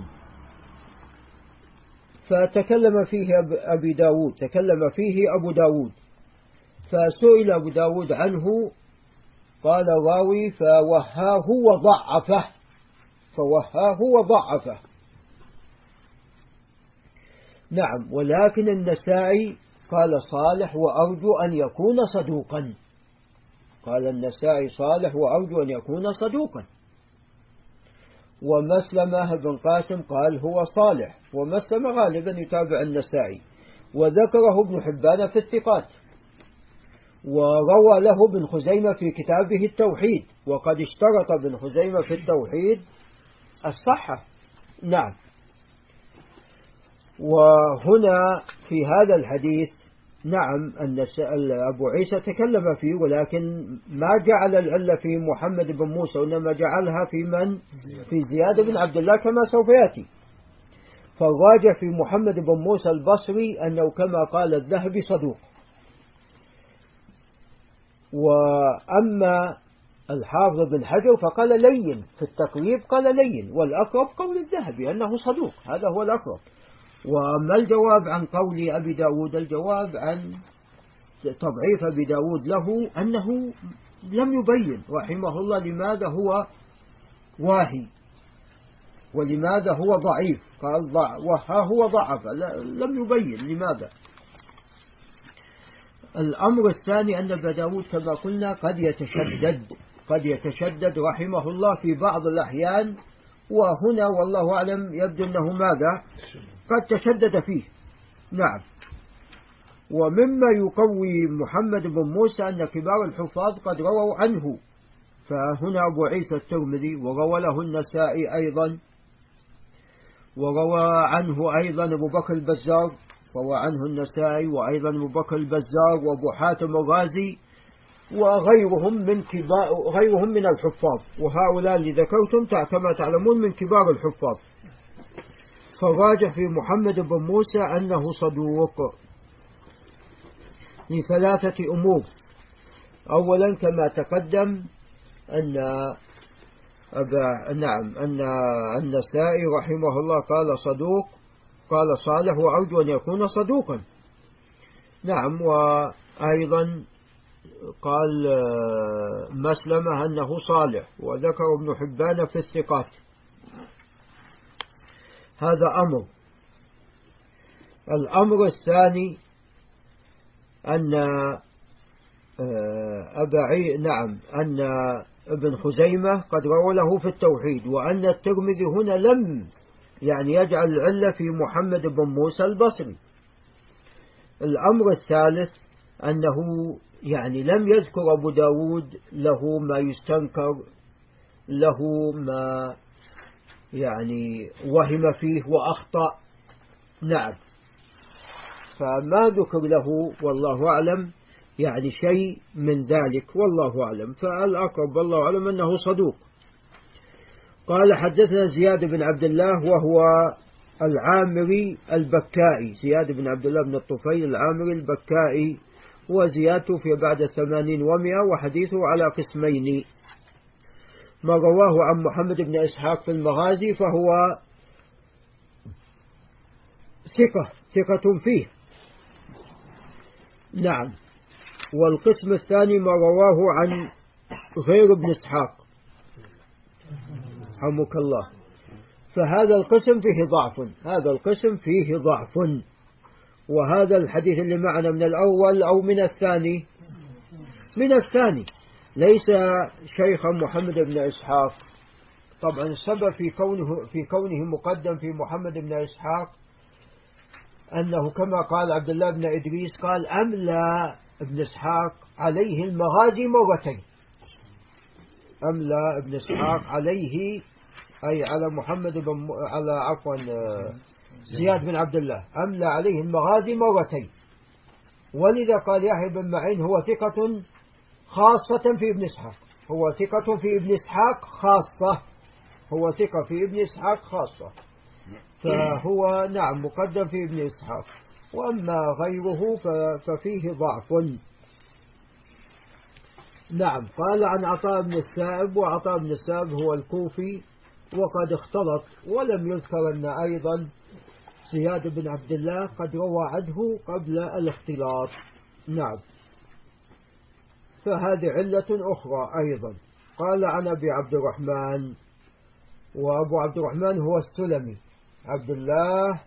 فتكلم فيه أبي داود تكلم فيه أبو داود، فسئل أبو داود عنه قال راوي فوهاه وضعفه فوهاه وضعفه. نعم ولكن النسائي قال صالح وأرجو أن يكون صدوقا، قال النسائي صالح وأرجو أن يكون صدوقا. ومسلمة بن قاسم قال هو صالح، ومسلمة غالبا يتابع النسائي، وذكره ابن حبان في الثقات، وروى له ابن خزيمة في كتابه التوحيد، وقد اشترط ابن خزيمة في التوحيد الصحة. نعم. وهنا في هذا الحديث نعم أن أبو عيسى تكلم فيه، ولكن ما جعل العلة في محمد بن موسى، وإنما جعلها في من؟ في زياد بن عبد الله كما سوف يأتي. فالراجع في محمد بن موسى البصري أنه كما قال الذهبي صدوق. وأما الحافظ بن حجر فقال لين، في التقريب قال لين، والأقرب قول الذهبي أنه صدوق، هذا هو الأقرب. وما الجواب عن قول أبي داود؟ الجواب عن تضعيف أبي داود له أنه لم يبين رحمه الله لماذا هو واهي ولماذا هو ضعيف، قال ضع وها هو ضعف، لم يبين لماذا. الأمر الثاني أن أبا داود كما قلنا قد يتشدد قد يتشدد رحمه الله في بعض الأحيان، وهنا والله أعلم يبدو أنه ماذا قد تشدد فيه. نعم. ومما يقوي محمد بن موسى أن كبار الحفاظ قد رووا عنه، فهنا أبو عيسى الترمذي وروى له النسائي أيضا، وروى عنه أيضا أبو بكر البزار، روى عنه النسائي وأيضا أبو بكر البزار وأبو حاتم الرازي وغيرهم من كبار غيرهم من الحفاظ، وهؤلاء اللي ذكرتم كما تعلمون من كبار الحفاظ. فالراجح في محمد بن موسى أنه صدوق لثلاثة أمور. أولا كما تقدم أن أبا نعم أن النسائي رحمه الله قال صدوق، قال صالح وأرجو أن يكون صدوقا. نعم. وأيضا قال مسلمة أنه صالح، وذكر ابن حبان في الثقات. هذا أمر. الأمر الثاني أن أبا عي نعم أن ابن خزيمة قد روى له في التوحيد، وأن الترمذي هنا لم يعني يجعل العلة في محمد بن موسى البصري. الأمر الثالث أنه يعني لم يذكر أبو داود له ما يستنكر، له ما يعني وهم فيه وأخطأ. نعم. فما ذكر له والله أعلم يعني شيء من ذلك، والله أعلم. فالأقرب والله أعلم أنه صدوق. قال حدثنا زياد بن عبد الله وهو العامري البكائي، زياد بن عبد الله بن الطفيل العامري البكائي، وزيادته في بعد ثمانين ومئة، وحديثه على قسمين. ما رواه عن محمد بن إسحاق في المغازي فهو ثقة ثقة فيه. نعم. والقسم الثاني ما رواه عن غير ابن إسحاق حمك الله، فهذا القسم فيه ضعف، هذا القسم فيه ضعف. وهذا الحديث اللي معنا من الأول أو من الثاني؟ من الثاني. ليس شيخا محمد بن إسحاق. طبعا السبب في كونه في كونه مقدم في محمد بن إسحاق أنه كما قال عبد الله بن إدريس قال أملى ابن إسحاق عليه المغازي مرتين، أملى ابن إسحاق عليه أي على محمد بن على عفوا زياد بن عبد الله أملى عليه المغازي مرتين. ولذا قال يحيى بن معين هو ثقة خاصة في ابن إسحاق، هو ثقة في ابن إسحاق خاصة، هو ثقة في ابن إسحاق خاصة، فهو نعم مقدم في ابن إسحاق. وأما غيره ففيه ضعف. نعم. قال عن عطاء بن السائب، وعطاء بن السائب هو الكوفي وقد اختلط، ولم يذكر أن أيضا زياد بن عبد الله قد روى عنه قبل الاختلاط. نعم. فهذه علة أخرى أيضا. قال عن أبي عبد الرحمن، وأبو عبد الرحمن هو السلمي عبد الله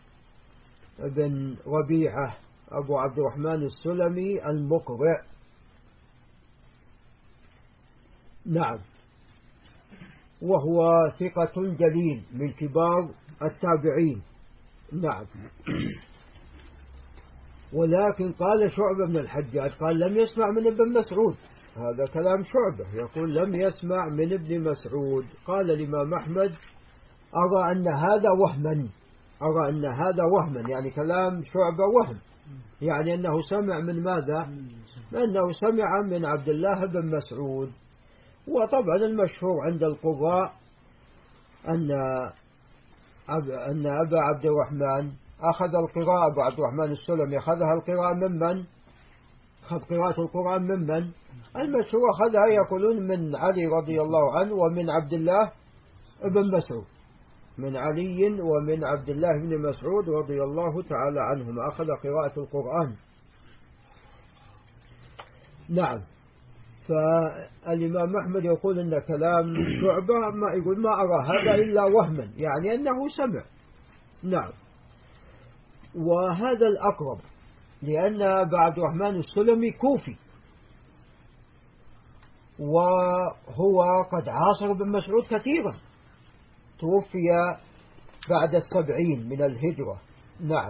بن ربيعة، أبو عبد الرحمن السلمي المقرئ. نعم. وهو ثقة جليل من كبار التابعين. نعم. ولكن قال شعبة بن الحجاج قال لم يسمع من ابن مسعود، هذا كلام شعبة يقول لم يسمع من ابن مسعود. قال الإمام أحمد أرى أن هذا وهما، أرى أن هذا وهما، يعني كلام شعبة وهم، يعني أنه سمع من ماذا؟ أنه سمع من عبد الله بن مسعود. وطبعا المشهور عند القراء أن أن أبا عبد الرحمن أخذ القراءة، أبو عبد الرحمن السلمي أخذها القراءة ممن؟ أخذ قراءة القرآن ممن؟ المشهور أخذها يقولون من علي رضي الله عنه ومن عبد الله بن مسعود، من علي ومن عبد الله بن مسعود رضي الله تعالى عنهم أخذ قراءة القرآن. نعم. فالإمام أحمد يقول أن كلام شعبة ما يقول ما أرى هذا إلا وهما، يعني أنه سمع. نعم. وهذا الأقرب لأن أبا عبد الرحمن السلمي كوفي، وهو قد عاصر بن مسعود كثيرا، توفي بعد السبعين من الهجرة. نعم.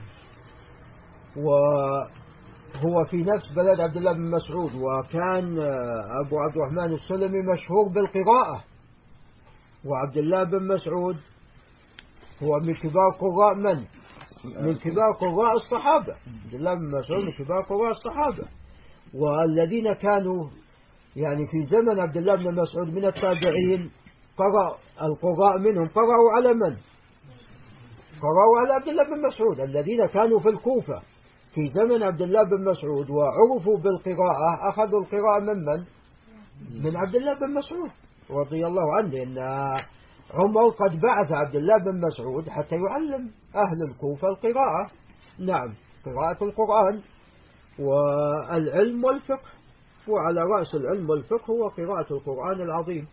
وهو في نفس بلد عبد الله بن مسعود، وكان أبو عبد الرحمن السلمي مشهور بالقراءة، وعبد الله بن مسعود هو من كبار قراء من؟ من كبار قراء الصحابة. عبد الله بن مسعود من كبار قراء الصحابة، والذين كانوا يعني في زمن عبد الله بن مسعود من التابعين قرأ القراء منهم قرأوا على من؟ قرأوا على عبد الله بن مسعود، الذين كانوا في الكوفة في زمن عبد الله بن مسعود وعرفوا بالقراءة أخذوا القراءة من من؟ من عبد الله بن مسعود رضي الله عنه، لأن عمر قد بعث عبد الله بن مسعود حتى يعلم أهل الكوفة القراءة. نعم، قراءة القرآن والعلم والفقه، وعلى رأس العلم والفقه هو قراءة القرآن العظيم.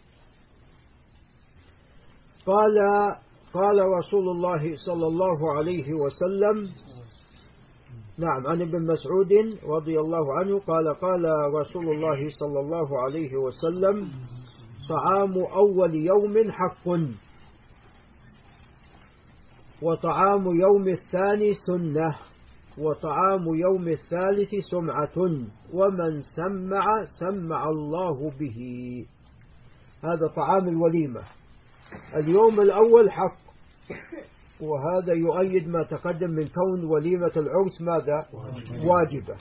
قال قال رسول الله صلى الله عليه وسلم، نعم، عن ابن مسعود رضي الله عنه قال قال رسول الله صلى الله عليه وسلم: طعام أول يوم حق، وطعام يوم الثاني سنة، وطعام يوم الثالث سمعة، ومن سمع سمع الله به. هذا طعام الوليمة. اليوم الأول حق، وهذا يؤيد ما تقدم من كون وليمة العرس ماذا؟ واجبة.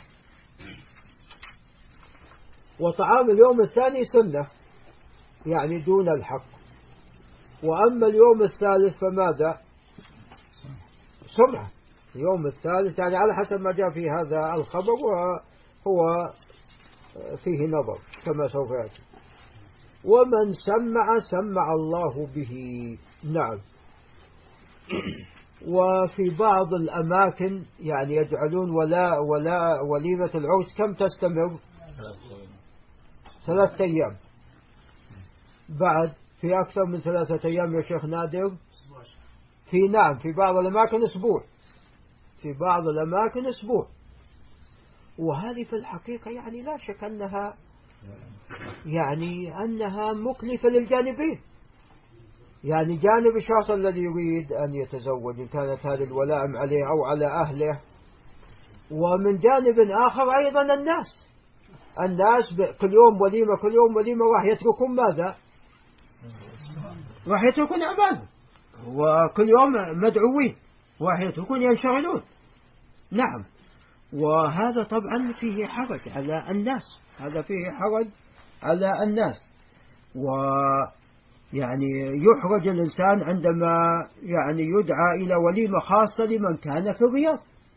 وطعام اليوم الثاني سنة، يعني دون الحق. وأما اليوم الثالث فماذا؟ سمعة. اليوم الثالث يعني على حسب ما جاء في هذا الخبر، وهو فيه نظر كما سوف يأتي. ومن سمع سمع الله به. نعم. وفي بعض الأماكن يعني يجعلون ولا ولا وليمة العرس كم تستمر؟ ثلاثة أيام. بعد في أكثر من ثلاثة أيام يا شيخ نادر، في نعم في بعض الأماكن أسبوع، في بعض الأماكن أسبوع. وهذه في الحقيقة يعني لا شك أنها يعني أنها مكلفة للجانبين، يعني جانب الشخص الذي يريد أن يتزوج إن كانت هذه الولائم عليه أو على أهله، ومن جانب آخر أيضا الناس الناس كل يوم وليمة كل يوم وليمة، راح يتركون ماذا؟ راح يتركون أعمالهم، وكل يوم مدعوين راح يتركون ينشغلون. نعم. وهذا طبعا فيه حرج على الناس، هذا فيه حرج على الناس. ويعني يحرج الإنسان عندما يعني يدعى إلى وليمة خاصة لمن كان في الرياض.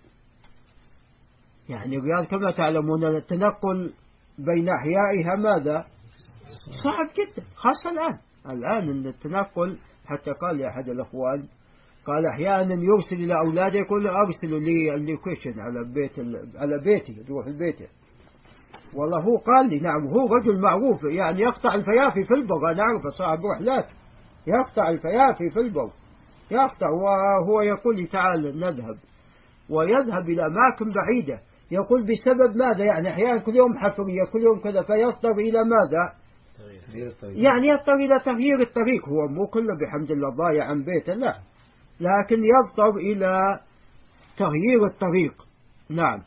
يعني الرياض كما تعلمون التنقل بين أحيائها ماذا؟ صعب جدا، خاصة الآن الآن إن التنقل، حتى قال لي أحد الأخوان قال أحيانا يرسل إلى أولاده يقول أرسلوا لي اللوكيشن على بيت على بيتي يروح البيت. والله هو قال لي نعم، هو رجل معروف يعني يقطع الفيافي في البر، أنا أعرف صاحب رحلات يقطع الفيافي في البر يقطع، وهو يقول لي تعال نذهب، ويذهب إلى أماكن بعيدة. يقول بسبب ماذا؟ يعني أحيانا كل يوم حفرية كل يوم كذا، فيصدر إلى ماذا؟ يعني يضطر إلى تغيير الطريق. هو مو كله بحمد الله ضايع عن بيته، لا، لكن يضطر إلى تغيير الطريق. نعم.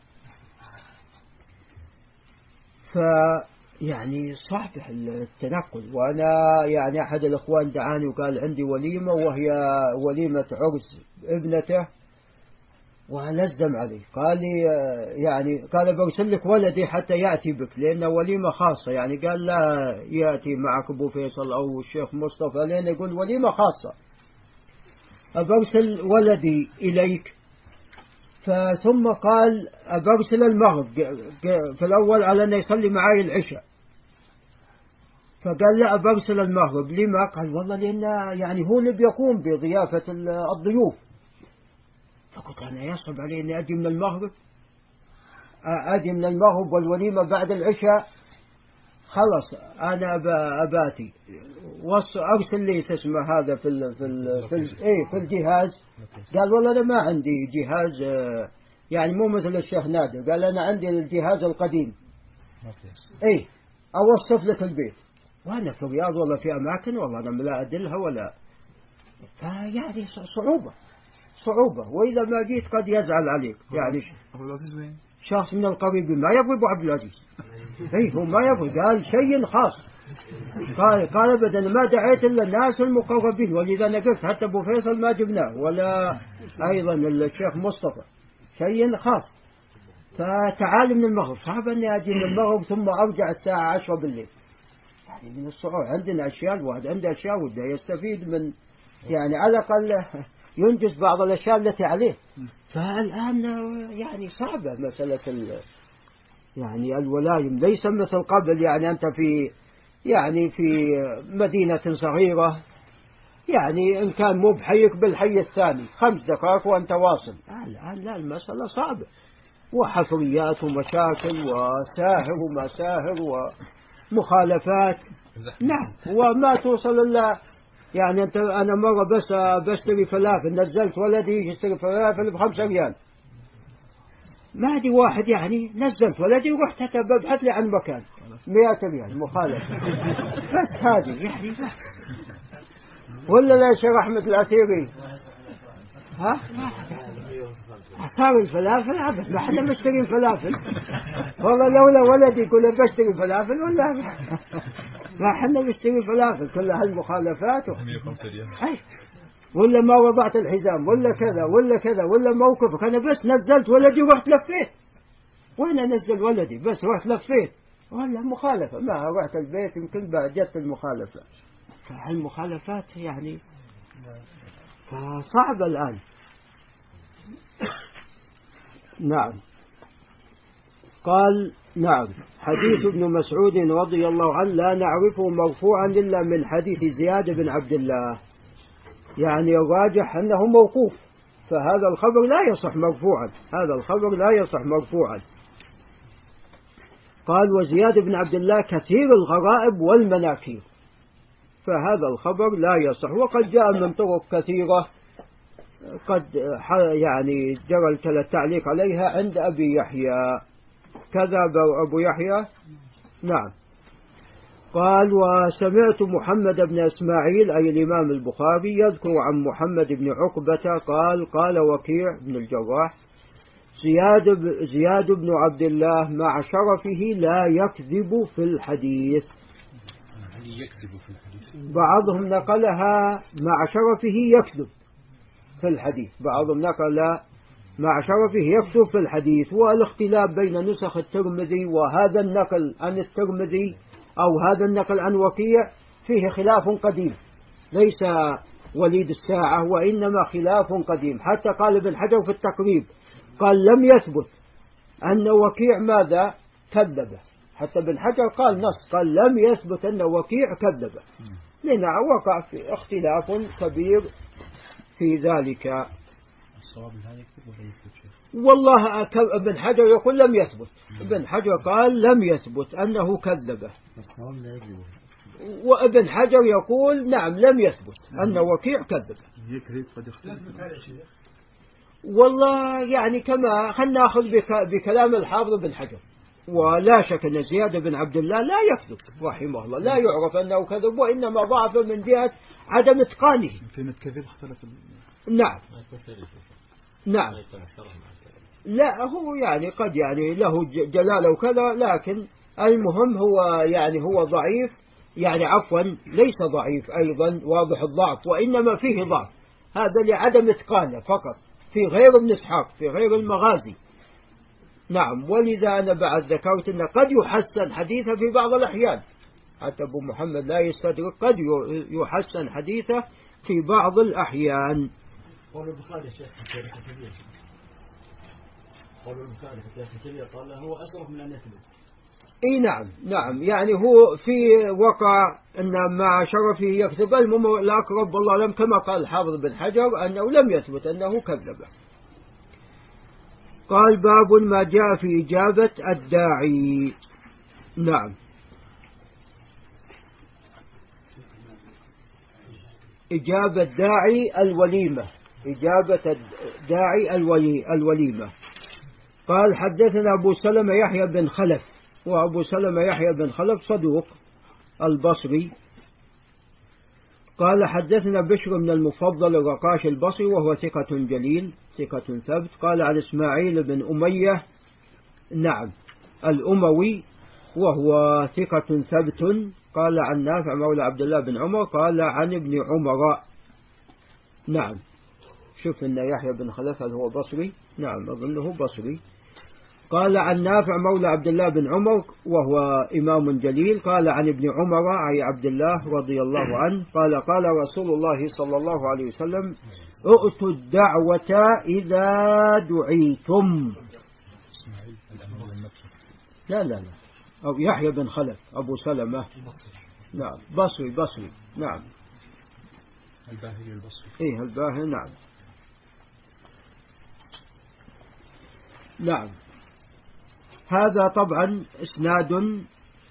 فيعني صعب التنقل. وأنا يعني أحد الأخوان دعاني وقال عندي وليمة، وهي وليمة عرس ابنته، ولزم علي، قال لي يعني قال برسل لك ولدي حتى يأتي بك، لأنه وليمة خاصة. يعني قال لا يأتي معك أبو فيصل أو الشيخ مصطفى، لأن يقول وليمة خاصة، أبرسل ولدي إليك. ثم قال أبرسل المغرب في الأول على أن يصلي معي العشاء، فقال لا أبرسل المغرب. لما؟ قال والله لأن يعني هو اللي بيقوم بضيافة الضيوف. فقلت أنا يصعب علي أني أجي من المغرب، أجي من المغرب والوليمة بعد العشاء، خلص أنا أباتي. أرسل لي اسمه هذا في ال في ال في, ال إيه في الجهاز. قال والله أنا ما عندي جهاز يعني مو مثل الشيخ نادر، قال أنا عندي الجهاز القديم، إيه أوصف لك البيت. وأنا في الرياض والله في أماكن والله أنا لا أدلها ولا، فيعني صعوبة صعوبة. وإذا ما جيت قد يزعل عليك. يعني شخص من القريب ما يبغي أبو عبد العزيز، إيه هو ما يبغي، قال شيء خاص. قال قال أبدا ما دعيت إلا الناس المقربين، ولذا أنا قلت حتى أبو فيصل ما جبناه، ولا أيضا الشيخ مصطفى، شيء خاص. فتعال من المغرب، صعب أني أجي من المغرب ثم أرجع الساعة عشرة بالليل. يعني من الصعوبة. عندنا أشياء، الواحد عنده أشياء وده يستفيد من، يعني على الأقل ينجز بعض الأشياء التي عليه. فالآن يعني صعبة مسألة يعني الولايم، ليس مثل قبل. يعني أنت في يعني في مدينة صغيرة، يعني إن كان مو بحيك بالحي الثاني خمس دقائق وأنت واصل. الآن لا، المسألة صعبة، وحفريات ومشاكل وساهر ومساهر ومخالفات. نعم. وما توصل إلا يعني أنت أنا مرة بس بشتري فلافل، نزلت ولدي يشتري فلافل بخمسة ريال، ما عندي واحد يعني نزلت ولدي ورحت حتى ببحث لي عن مكان مئة ريال مخالفة. بس هذه يعني لا. ولا لا يا شيخ أحمد العسيري، ها أثار الفلافل عبث، ما حدا مشتري فلافل. والله لولا ولدي يقول بشتري فلافل ولا ما حدا مشتري فلافل. كل هالمخالفات ولا ما وضعت الحزام ولا كذا ولا كذا ولا موقفك. أنا بس نزلت ولدي ورحت لفيت، وأنا نزل ولدي بس رحت لفيت، ولا مخالفة. ما رحت البيت يمكن بعد جت المخالفة. فالمخالفات يعني فصعب الآن. نعم. قال نعم حديث ابن مسعود رضي الله عنه لا نعرفه مرفوعا إلا من حديث زياد بن عبد الله، يعني الراجح أنه موقوف، فهذا الخبر لا يصح مرفوعا، هذا الخبر لا يصح مرفوعا. قال وزياد بن عبد الله كثير الغرائب والمناكير، فهذا الخبر لا يصح. وقد جاء من طرق كثيرة قد يعني جرى التعليق عليها عند أبي يحيى، كذب أبو يحيى. نعم. قال وسمعت محمد بن إسماعيل أي الإمام البخاري يذكر عن محمد بن عقبة قال قال وكيع بن الجراح زياد, زياد بن عبد الله مع شرفه لا يكذب في الحديث. بعضهم نقلها مع شرفه يكذب في الحديث، بعضهم نقل مع شرفه يكذب في الحديث. والاختلاف بين نسخ الترمذي وهذا النقل عن الترمذي أو هذا النقل عن وكيع فيه خلاف قديم، ليس وليد الساعة، وإنما خلاف قديم. حتى قال ابن حجر في التقريب قال لم يثبت أن وكيع ماذا كذب، حتى ابن حجر قال نص قال لم يثبت أن وكيع كذب، لأن وقع في اختلاف كبير في ذلك. والله ابن حجر يقول لم يثبت، ابن حجر قال لم يثبت أنه كذب، وابن حجر يقول نعم لم يثبت أن وكيع كذب. والله يعني كما خلنا نأخذ بكلام الحافظ ابن حجر، ولا شك أن زياد بن عبد الله لا يكذب رحمه الله، لا يعرف أنه كذب، وإنما ضعف من جهة عدم إتقانه. كلمة كذب اختلف. نعم نعم لا هو يعني قد يعني له جلالة وكذا، لكن المهم هو يعني هو ضعيف، يعني عفوا ليس ضعيف أيضا واضح الضعف، وإنما فيه ضعف، هذا لعدم إتقانه فقط، في غير ابن إسحاق، في غير المغازي. نعم، ولذا أنا بعد ذكرت أنه قد يحسن حديثه في بعض الأحيان، حتى أبو محمد لا يستدرك، قد يحسن حديثه في بعض الأحيان. قول البخاري شيخ كبير، قول البخاري في تاريخ كبير قال هو أشرف من أن يكذب. اي نعم نعم، يعني هو في وقع أن مع شرفه يكذب، المهم الأقرب والله أعلم كما قال الحافظ بن حجر أنه لم يثبت أنه كذب. قال باب ما جاء في إجابة الداعي. نعم، إجابة داعي الوليمة، إجابة الداعي الولي الوليمة. قال حدثنا أبو سلمة يحيى بن خلف، وأبو سلمة يحيى بن خلف صدوق البصري. قال حدثنا بشر بن المفضل الرقاش البصري وهو ثقة جليل ثقة ثبت. قال عن إسماعيل بن أمية نعم الأموي وهو ثقة ثبت. قال عن نافع مولى عبد الله بن عمر قال عن ابن عمر. نعم، شوف إن يحيى بن خلف هل هو بصري؟ نعم أظنه بصري. قال عن نافع مولى عبد الله بن عمر وهو إمام جليل. قال عن ابن عمر أي عبد الله رضي الله عنه قال قال رسول الله صلى الله عليه وسلم ائتوا الدعوة إذا دعيتم. لا لا لا أو يحيى بن خلف أبو سلمة نعم بصري بصري نعم الباهلي البصري إيه الباهلي نعم نعم. هذا طبعا إسناد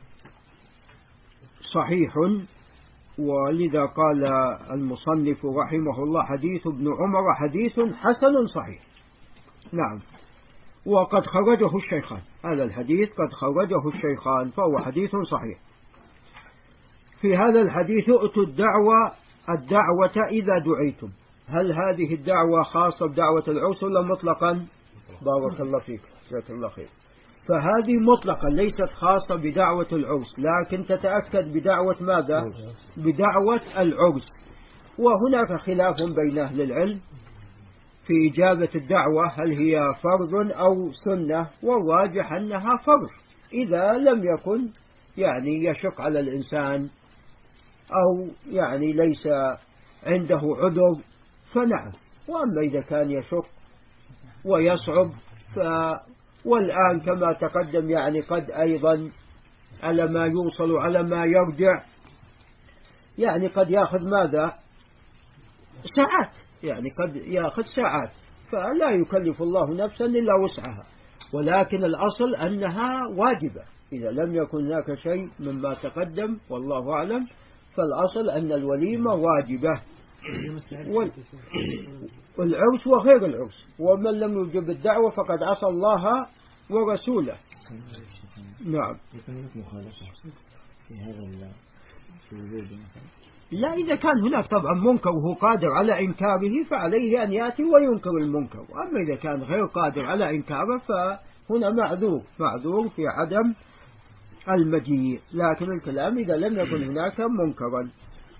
صحيح، ولذا قال المصنف رحمه الله حديث ابن عمر حديث حسن صحيح. نعم، وقد خرجه الشيخان، هذا الحديث قد خرجه الشيخان فهو حديث صحيح. في هذا الحديث ائتوا الدعوة الدعوة إذا دعيتم. هل هذه الدعوة خاصة بدعوة العرس ولا مطلقا؟ بارك الله فيك جزاك الله خير. فهذه مطلقا ليست خاصة بدعوة العرس، لكن تتأكد بدعوة ماذا؟ بدعوة العرس. وهناك خلاف بين أهل العلم في إجابة الدعوة هل هي فرض أو سنة، والراجح أنها فرض إذا لم يكن يعني يشق على الإنسان أو يعني ليس عنده عذر فنعم. وأما إذا كان يشق ويصعب ف والآن كما تقدم يعني قد أيضا على ما يوصل على ما يرجع يعني قد يأخذ ماذا ساعات، يعني قد يأخذ ساعات، فلا يكلف الله نفسا إلا وسعها، ولكن الأصل أنها واجبة إذا لم يكن هناك شيء مما تقدم والله أعلم، فالأصل أن الوليمة واجبة والعرس وغير العرس، ومن لم يجب الدعوة فقد عصى الله ورسوله. نعم. لا، إذا كان هناك طبعا منكر وهو قادر على إنكاره فعليه أن يأتي وينكر المنكر، أما إذا كان غير قادر على إنكاره فهنا معذور معذور في عدم المجيء، لكن الكلام إذا لم يكن هناك منكرا.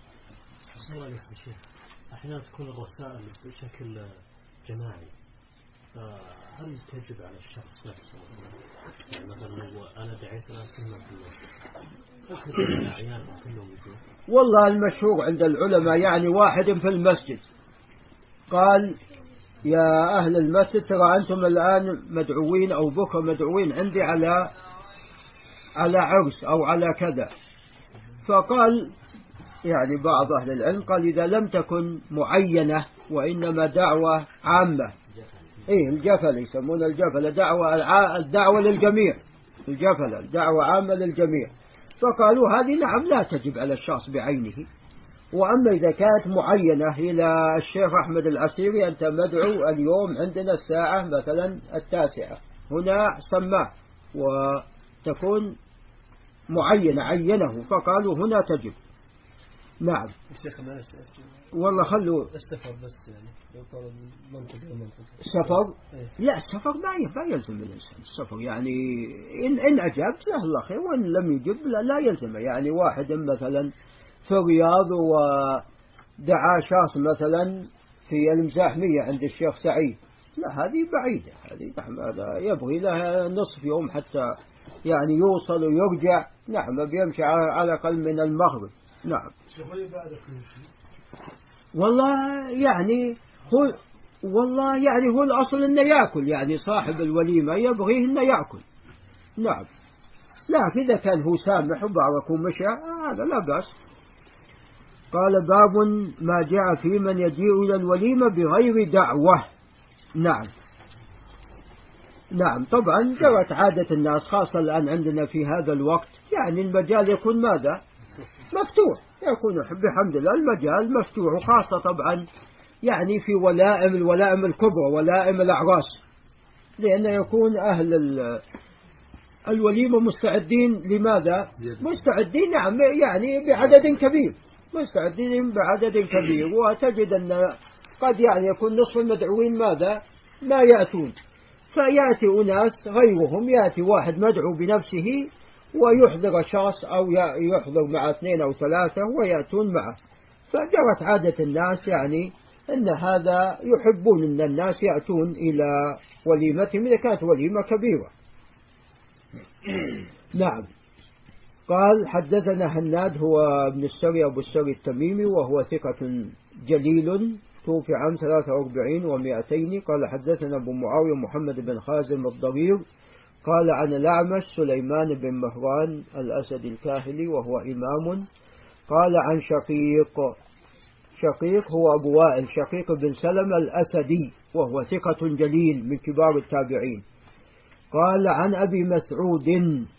أحيانا تكون الرسائل بشكل جماعي، فهل تجب على الشخص نفسه؟ يعني مثلا لو أنا دعيت الآن كلمة كلهم أعيان كلهم يجون. والله المشهور عند العلماء يعني واحد في المسجد قال يا أهل المسجد ترى أنتم الآن مدعوين أو بكرة مدعوين عندي على على عرس أو على كذا، فقال يعني بعض أهل العلم قال إذا لم تكن معينة وإنما دعوة عامة، إيه الجفل يسمون الجفل دعوة الدعوة للجميع، الجفل الدعوة عامة للجميع، فقالوا هذه نعم لا تجب على الشخص بعينه. وأما إذا كانت معينة إلى الشيخ أحمد العسيري أنت مدعو اليوم عندنا الساعة مثلا التاسعة هنا سماه تكون معينة عينه فقالوا هنا تجب. نعم. الشيخ ما والله خلوا السفر بس يعني لو طلب من منطقة إلى منطقة. سفر إيه؟ لا السفر ما ما يلزم الإنسان السفر يعني إن إن أجابت له الله خير وإن لم يجب لا, لا يلزم. يعني واحد مثلا في الرياض ودعا شخص مثلا في المزاحمية عند الشيخ سعيد لا هذه بعيدة هذه نعم هذا يبغي لها نصف يوم حتى يعني يوصل ويرجع. نعم بيمشي على الأقل من المغرب. نعم. والله يعني هو والله يعني هو الأصل إنه يأكل يعني صاحب الوليمة يبغيه إنه يأكل. نعم. لكن إذا كان هو سامح وبارك ومشى هذا لا بأس. قال باب ما جاء في من يجيء إلى الوليمة بغير دعوة. نعم. نعم طبعا جرت عادة الناس خاصة الآن عندنا في هذا الوقت يعني المجال يكون ماذا مفتوح يكون بحمد الله المجال مفتوح وخاصة طبعا يعني في ولائم الولائم الكبرى ولائم الأعراس لأن يكون أهل الوليمة مستعدين لماذا مستعدين نعم يعني بعدد كبير مستعدين بعدد كبير وتجد أن قد يعني يكون نصف المدعوين ماذا ما يأتون فيأتي أناس غيرهم يأتي واحد مدعو بنفسه ويحضر شخص أو يحضر مع اثنين أو ثلاثة ويأتون معه. فجرت عادة الناس يعني أن هذا يحبون أن الناس يأتون إلى وليمتهم إذا كانت وليمة كبيرة. نعم. قال حدثنا هناد هو ابن السري أبو السري التميمي وهو ثقة جليل توفي عام ثلاثة وأربعين ومئتين. قال حدثنا أبو معاوية محمد بن خازم الضرير قال عن الأعمش سليمان بن مهران الأسد الكاهلي وهو إمام. قال عن شقيق شقيق هو أبو وائل شقيق بن سلمة الأسدي وهو ثقة جليل من كبار التابعين. قال عن أبي مسعود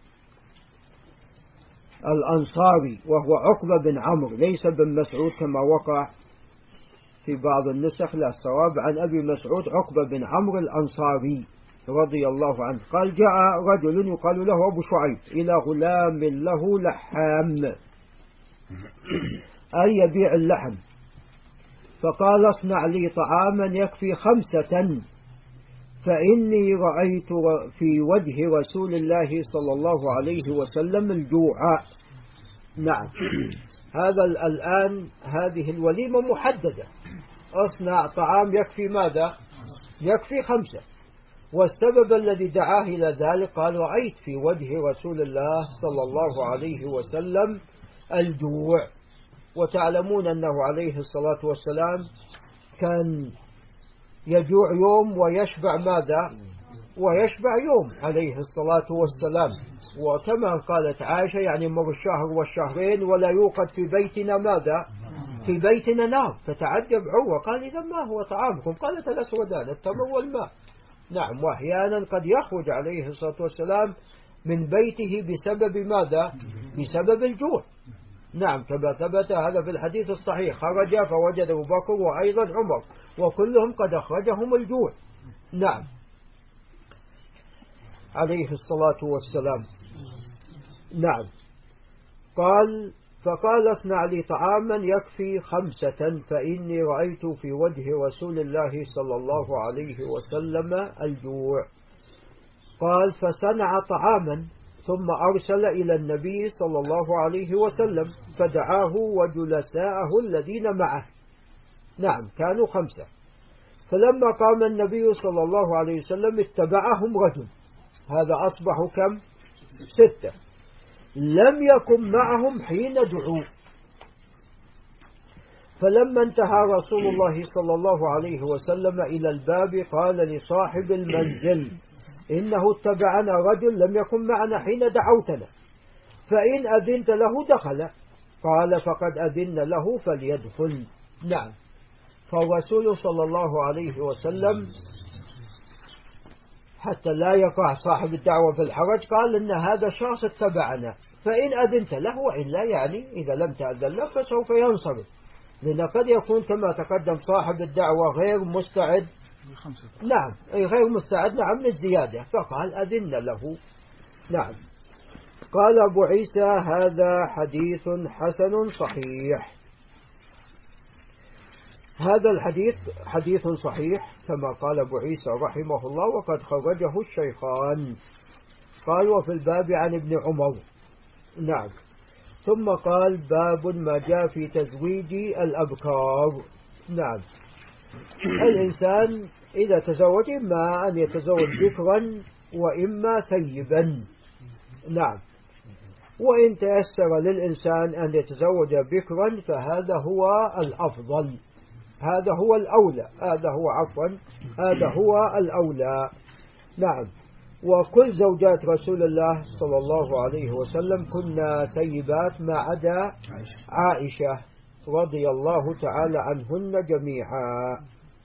الأنصاري وهو عقبة بن عمرو ليس بن مسعود كما وقع في بعض النسخ لا الصواب عن أبي مسعود عقبة بن عمرو الأنصاري رضي الله عنه قال جاء رجل يقال له أبو شعيب إلى غلام له لحام أي يبيع اللحم فقال اصنع لي طعاما يكفي خمسة فإني رأيت في وجه رسول الله صلى الله عليه وسلم الجوع. نعم. هذا الآن هذه الوليمة محددة اصنع طعام يكفي ماذا يكفي خمسة والسبب الذي دعاه إلى ذلك قال رأيت في وجه رسول الله صلى الله عليه وسلم الجوع وتعلمون أنه عليه الصلاة والسلام كان يجوع يوم ويشبع ماذا ويشبع يوم عليه الصلاة والسلام. وكما قالت عائشة يعني مر الشهر والشهرين ولا يوقد في بيتنا ماذا في بيتنا نار فتعجب عروة قال إذا ما هو طعامكم قالت الأسودان التمر والماء. نعم. وأحيانا قد يخرج عليه الصلاة والسلام من بيته بسبب ماذا بسبب الجوع. نعم كما ثبت هذا في الحديث الصحيح خرج فوجد أبو بكر وأيضا عمر وكلهم قد أخرجهم الجوع. نعم عليه الصلاة والسلام. نعم. قال فقال اصنع لي طعاما يكفي خمسة فإني رأيت في وجه رسول الله صلى الله عليه وسلم الجوع. قال فصنع طعاما ثم أرسل إلى النبي صلى الله عليه وسلم فدعاه وجلساءه الذين معه. نعم كانوا خمسة. فلما قام النبي صلى الله عليه وسلم اتبعهم رجل هذا أصبحوا كم ستة لم يكن معهم حين دعوا. فلما انتهى رسول الله صلى الله عليه وسلم إلى الباب قال لصاحب المنزل إنه اتبعنا رجل لم يكن معنا حين دعوتنا فإن أذنت له دخل. قال فقد أذن له فليدخل. نعم. فالرسول صلى الله عليه وسلم حتى لا يقع صاحب الدعوة في الحرج قال إن هذا شخص اتبعنا فإن أذنت له وإلا يعني إذا لم تأذن له فسوف ينصرف لأن قد يكون كما تقدم صاحب الدعوة غير مستعد. نعم غير مستعد نعم للزيادة فقال أذن له. نعم. قال أبو عيسى هذا حديث حسن صحيح. هذا الحديث حديث صحيح كما قال أبو عيسى رحمه الله، وقد خرجه الشيخان. قال وفي الباب عن ابن عمر. نعم. ثم قال باب ما جاء في تزويج الأبكار. نعم. الإنسان إذا تزوج إما أن يتزوج بكرا وإما ثيبا. نعم. وإن تيسر للإنسان أن يتزوج بكرا فهذا هو الأفضل، هذا هو الأولى، هذا هو عفوا هذا هو الأولى. نعم. وكل زوجات رسول الله صلى الله عليه وسلم كنا ثيبات ما عدا عائشة رضي الله تعالى عنهن جميعا.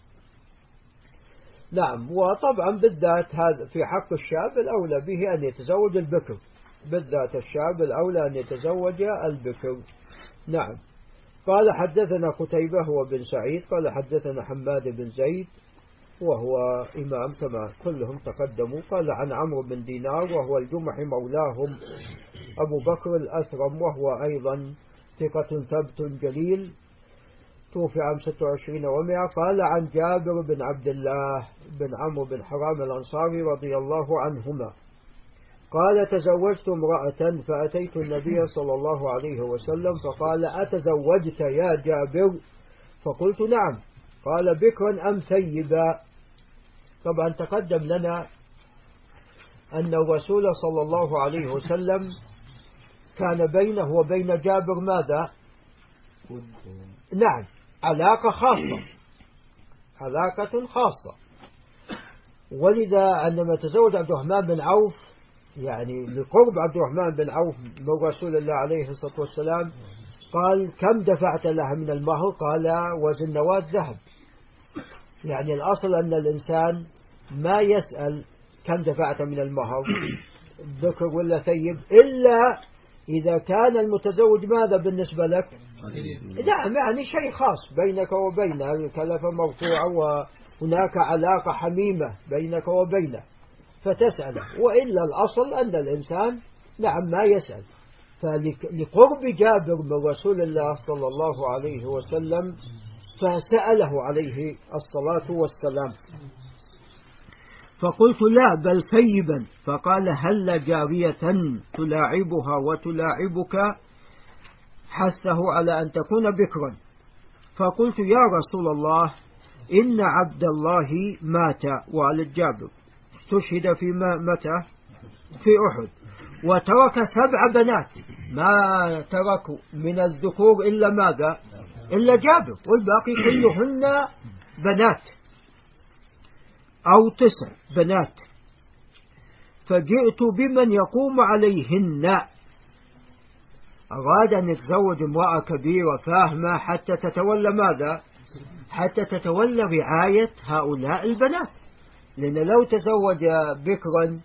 نعم. وطبعا بالذات هذا في حق الشاب الأولى به أن يتزوج البكر، بالذات الشاب الأولى أن يتزوج البكر. نعم. قال حدثنا قتيبة هو بن سعيد قال حدثنا حماد بن زيد وهو إمام كما كلهم تقدموا. قال عن عمرو بن دينار وهو الجمحي مولاهم أبو بكر الأثرم، وهو أيضا ثقة ثبت جليل، توفي عام ستة وعشرين ومئة. قال عن جابر بن عبد الله بن عمرو بن حرام الأنصاري رضي الله عنهما قال تزوجت امرأة فأتيت النبي صلى الله عليه وسلم فقال أتزوجت يا جابر؟ فقلت نعم. قال بكرا أم ثيبا؟ طبعا تقدم لنا أن الرسول صلى الله عليه وسلم كان بينه وبين جابر ماذا؟ نعم، علاقة خاصة، علاقة خاصة. ولذا عندما تزوج عبد الرحمن بن عوف، يعني لقرب عبد الرحمن بن عوف من رسول الله عليه الصلاة والسلام، قال كم دفعت لها من المهر؟ قال وزن نواة ذهب. يعني الأصل أن الإنسان ما يسأل كم دفعت من المهر ذكر ولا ثيب، إلا إذا كان المتزوج ماذا بالنسبة لك؟ نعم، يعني شيء خاص بينك وبينه، الكلفة مرفوعة وهناك علاقة حميمة بينك وبينه فتسأله. وإلا الأصل أن الإنسان نعم ما يسأل. فلقرب جابر من رسول الله صلى الله عليه وسلم فسأله عليه الصلاة والسلام. فقلت لا بل ثيبا. فقال هل جارية تلاعبها وتلاعبك؟ حثه على أن تكون بكرا. فقلت يا رسول الله إن عبد الله مات، وعلى جابر استشهد في متى؟ في أحد، وترك سبع بنات، ما تركوا من الذكور إلا ماذا؟ إلا جابر، والباقي كلهن بنات أو تسع بنات. فجئت بمن يقوم عليهن. أراد أن يتزوج امرأة كبيرة فاهمة حتى تتولى ماذا؟ حتى تتولى رعاية هؤلاء البنات، لأن لو تزوج بكرا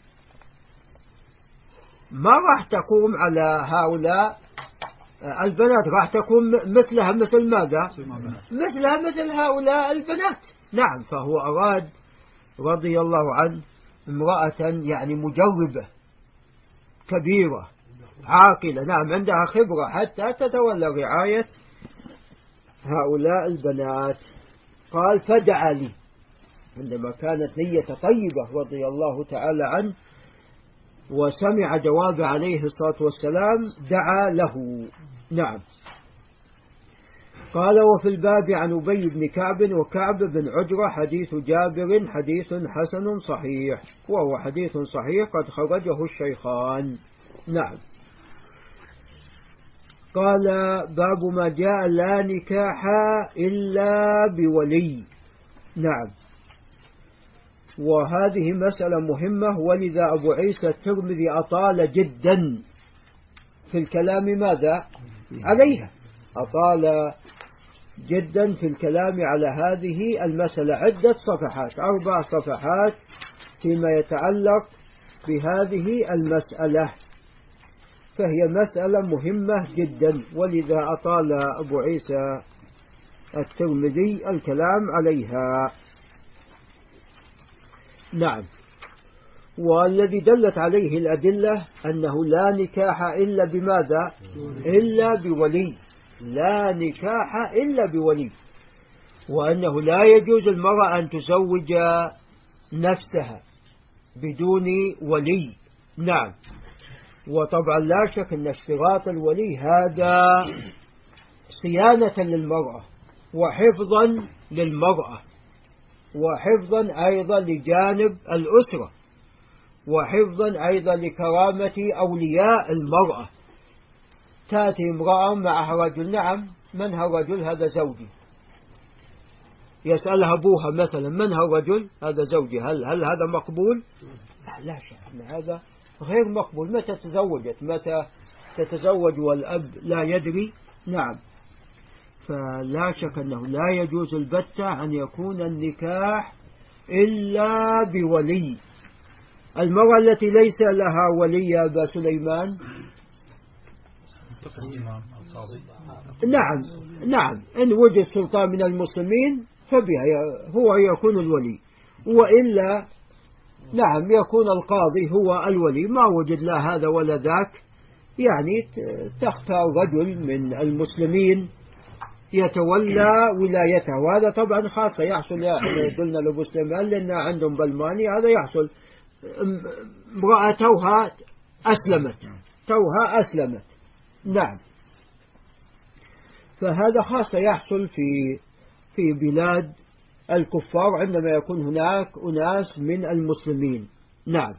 ما راح تقوم على هؤلاء البنات، راح تكون مثلها مثل ماذا؟ مثلها مثل هؤلاء البنات. نعم. فهو أراد رضي الله عنه امرأة يعني مجربة كبيرة عاقلة، نعم عندها خبرة حتى تتولى رعاية هؤلاء البنات. قال فدعا لي، عندما كانت نية طيبة رضي الله تعالى عنه وسمع جواب عليه الصلاة والسلام دعا له. نعم. قال وفي الباب عن أبي بن كعب وكعب بن عجرة حديث جابر حديث حسن صحيح، وهو حديث صحيح قد خرجه الشيخان. نعم. قال باب ما جاء لا نكاح إلا بولي. نعم. وهذه مسألة مهمة، ولذا أبو عيسى الترمذي أطال جدا في الكلام ماذا؟ عليها، أطال جدا في الكلام على هذه المسألة عدة صفحات، أربع صفحات فيما يتعلق بهذه المسألة، فهي مسألة مهمة جدا، ولذا أطال أبو عيسى الترمذي الكلام عليها. نعم. والذي دلت عليه الأدلة أنه لا نكاح إلا بماذا؟ إلا بولي، لا نكاح إلا بولي، وأنه لا يجوز المرأة أن تزوج نفسها بدون ولي. نعم. وطبعا لا شك أن اشتراط الولي هذا صيانة للمرأة وحفظا للمرأة وحفظا أيضا لجانب الأسرة وحفظا أيضا لكرامة أولياء المرأة. تأتي امرأة معها رجل، نعم من هو الرجل؟ هذا زوجي. يسألها أبوها مثلا من هو الرجل؟ هذا زوجي. هل, هل هذا مقبول؟ لا, لا شك أن هذا غير مقبول. متى تزوجت؟ متى تتزوج والأب لا يدري؟ نعم. فلا شك أنه لا يجوز البتة أن يكون النكاح إلا بولي. المرأة التي ليس لها ولي يا أبا سليمان، نعم نعم إن وجد سلطان من المسلمين فبها هو يكون الولي، وإلا نعم يكون القاضي هو الولي. ما وجد لا هذا ولا ذاك، يعني تختار رجل من المسلمين يتولى ولايته. وهذا طبعا خاصة يحصل، قلنا لأبو سليمان لأن عندهم بلماني هذا يحصل. امرأة توها أسلمت توها أسلمت نعم. فهذا خاصة يحصل في في بلاد الكفار عندما يكون هناك أناس من المسلمين. نعم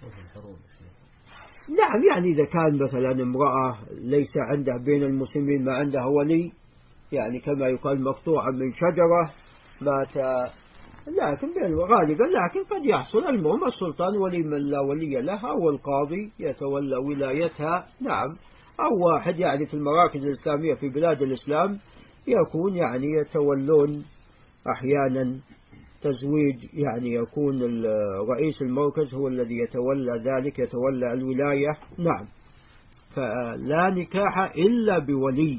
نعم. يعني إذا كان مثلا امرأة ليس عندها بين المسلمين ما عندها ولي، يعني كما يقال مقطوعة من شجرة مات، لكن غالبا لكن قد يحصل. المهم السلطان ولي من لا ولي لها والقاضي يتولى ولايتها. نعم. أو واحد يعني في المراكز الإسلامية في بلاد الإسلام يكون يعني يتولون أحيانا تزويج، يعني يكون رئيس المركز هو الذي يتولى ذلك، يتولى الولاية. نعم. فلا نكاح إلا بولي،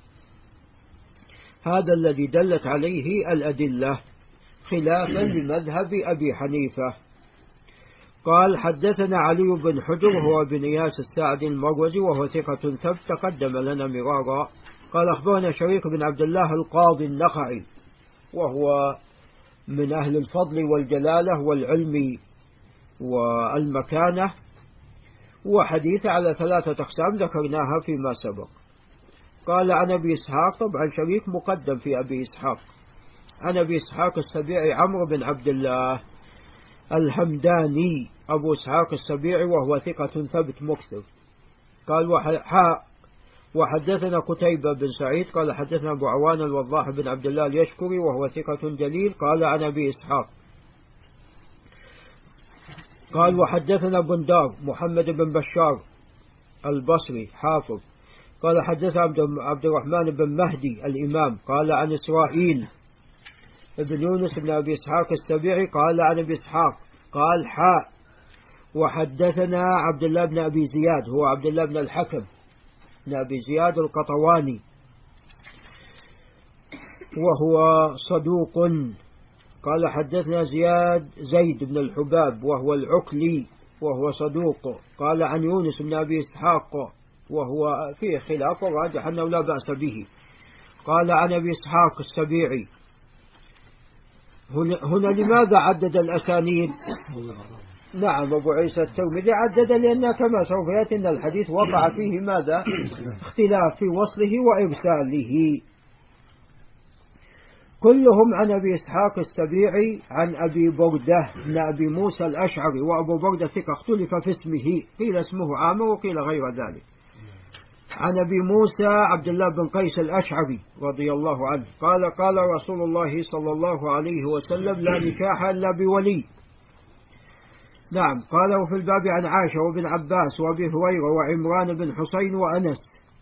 هذا الذي دلت عليه الأدلة خلافا لمذهب أبي حنيفة. قال حدثنا علي بن حجر وهو بن إياس الساعدي المروزي وهو ثقة ثبت تقدم لنا مرارا. قال أخبرنا شريك بن عبد الله القاضي النخعي وهو من أهل الفضل والجلالة والعلم والمكانة، وحديث على ثلاثة أقسام ذكرناها فيما سبق. قال عن أبي إسحاق، طبعا شريك مقدم في أبي إسحاق، عن أبي إسحاق السبيعي عمرو بن عبد الله الحمداني أبو إسحاق السبيعي وهو ثقة ثبت مكثر. قال وحدثنا قتيبة بن سعيد قال حدثنا أبو عوان الوضاح بن عبد الله اليشكري وهو ثقة جليل. قال عن أبي إسحاق قال وحدثنا بندار محمد بن بشار البصري حافظ قال حدثنا عبد الرحمن بن مهدي الإمام قال عن إسرائيل ابن يونس بن أبي إسحاق السبيعي قال عن أبي إسحاق قال حاء وحدثنا عبد الله بن أبي زياد هو عبد الله بن الحكم بن أبي زياد القطواني وهو صدوق. قال حدثنا زياد زيد بن الحباب وهو العكلي وهو صدوق. قال عن يونس بن أبي إسحاق وهو فيه خلاف وراجح أنه لا بأس به. قال عن أبي إسحاق السبيعي. هنا, هنا لماذا عدد الأسانيد؟ نعم أبو عيسى الترمذي عدد لأن كما سوف يأتي أن الحديث وقع فيه ماذا؟ اختلاف في وصله وإرساله. كلهم عن أبي إسحاق السبيعي عن أبي بردة بن أبي موسى الأشعري، وأبو بردة ثقة اختلف في اسمه، قيل اسمه عامر وقيل غير ذلك. عن أبي موسى عبد الله بن قيس الأشعري رضي الله عنه قال قال رسول الله صلى الله عليه وسلم لا نكاح إلا بولي. نعم. قال وفي الباب عن عائشة وابن عباس وأبي هريرة وعمران بن حسين وأنس.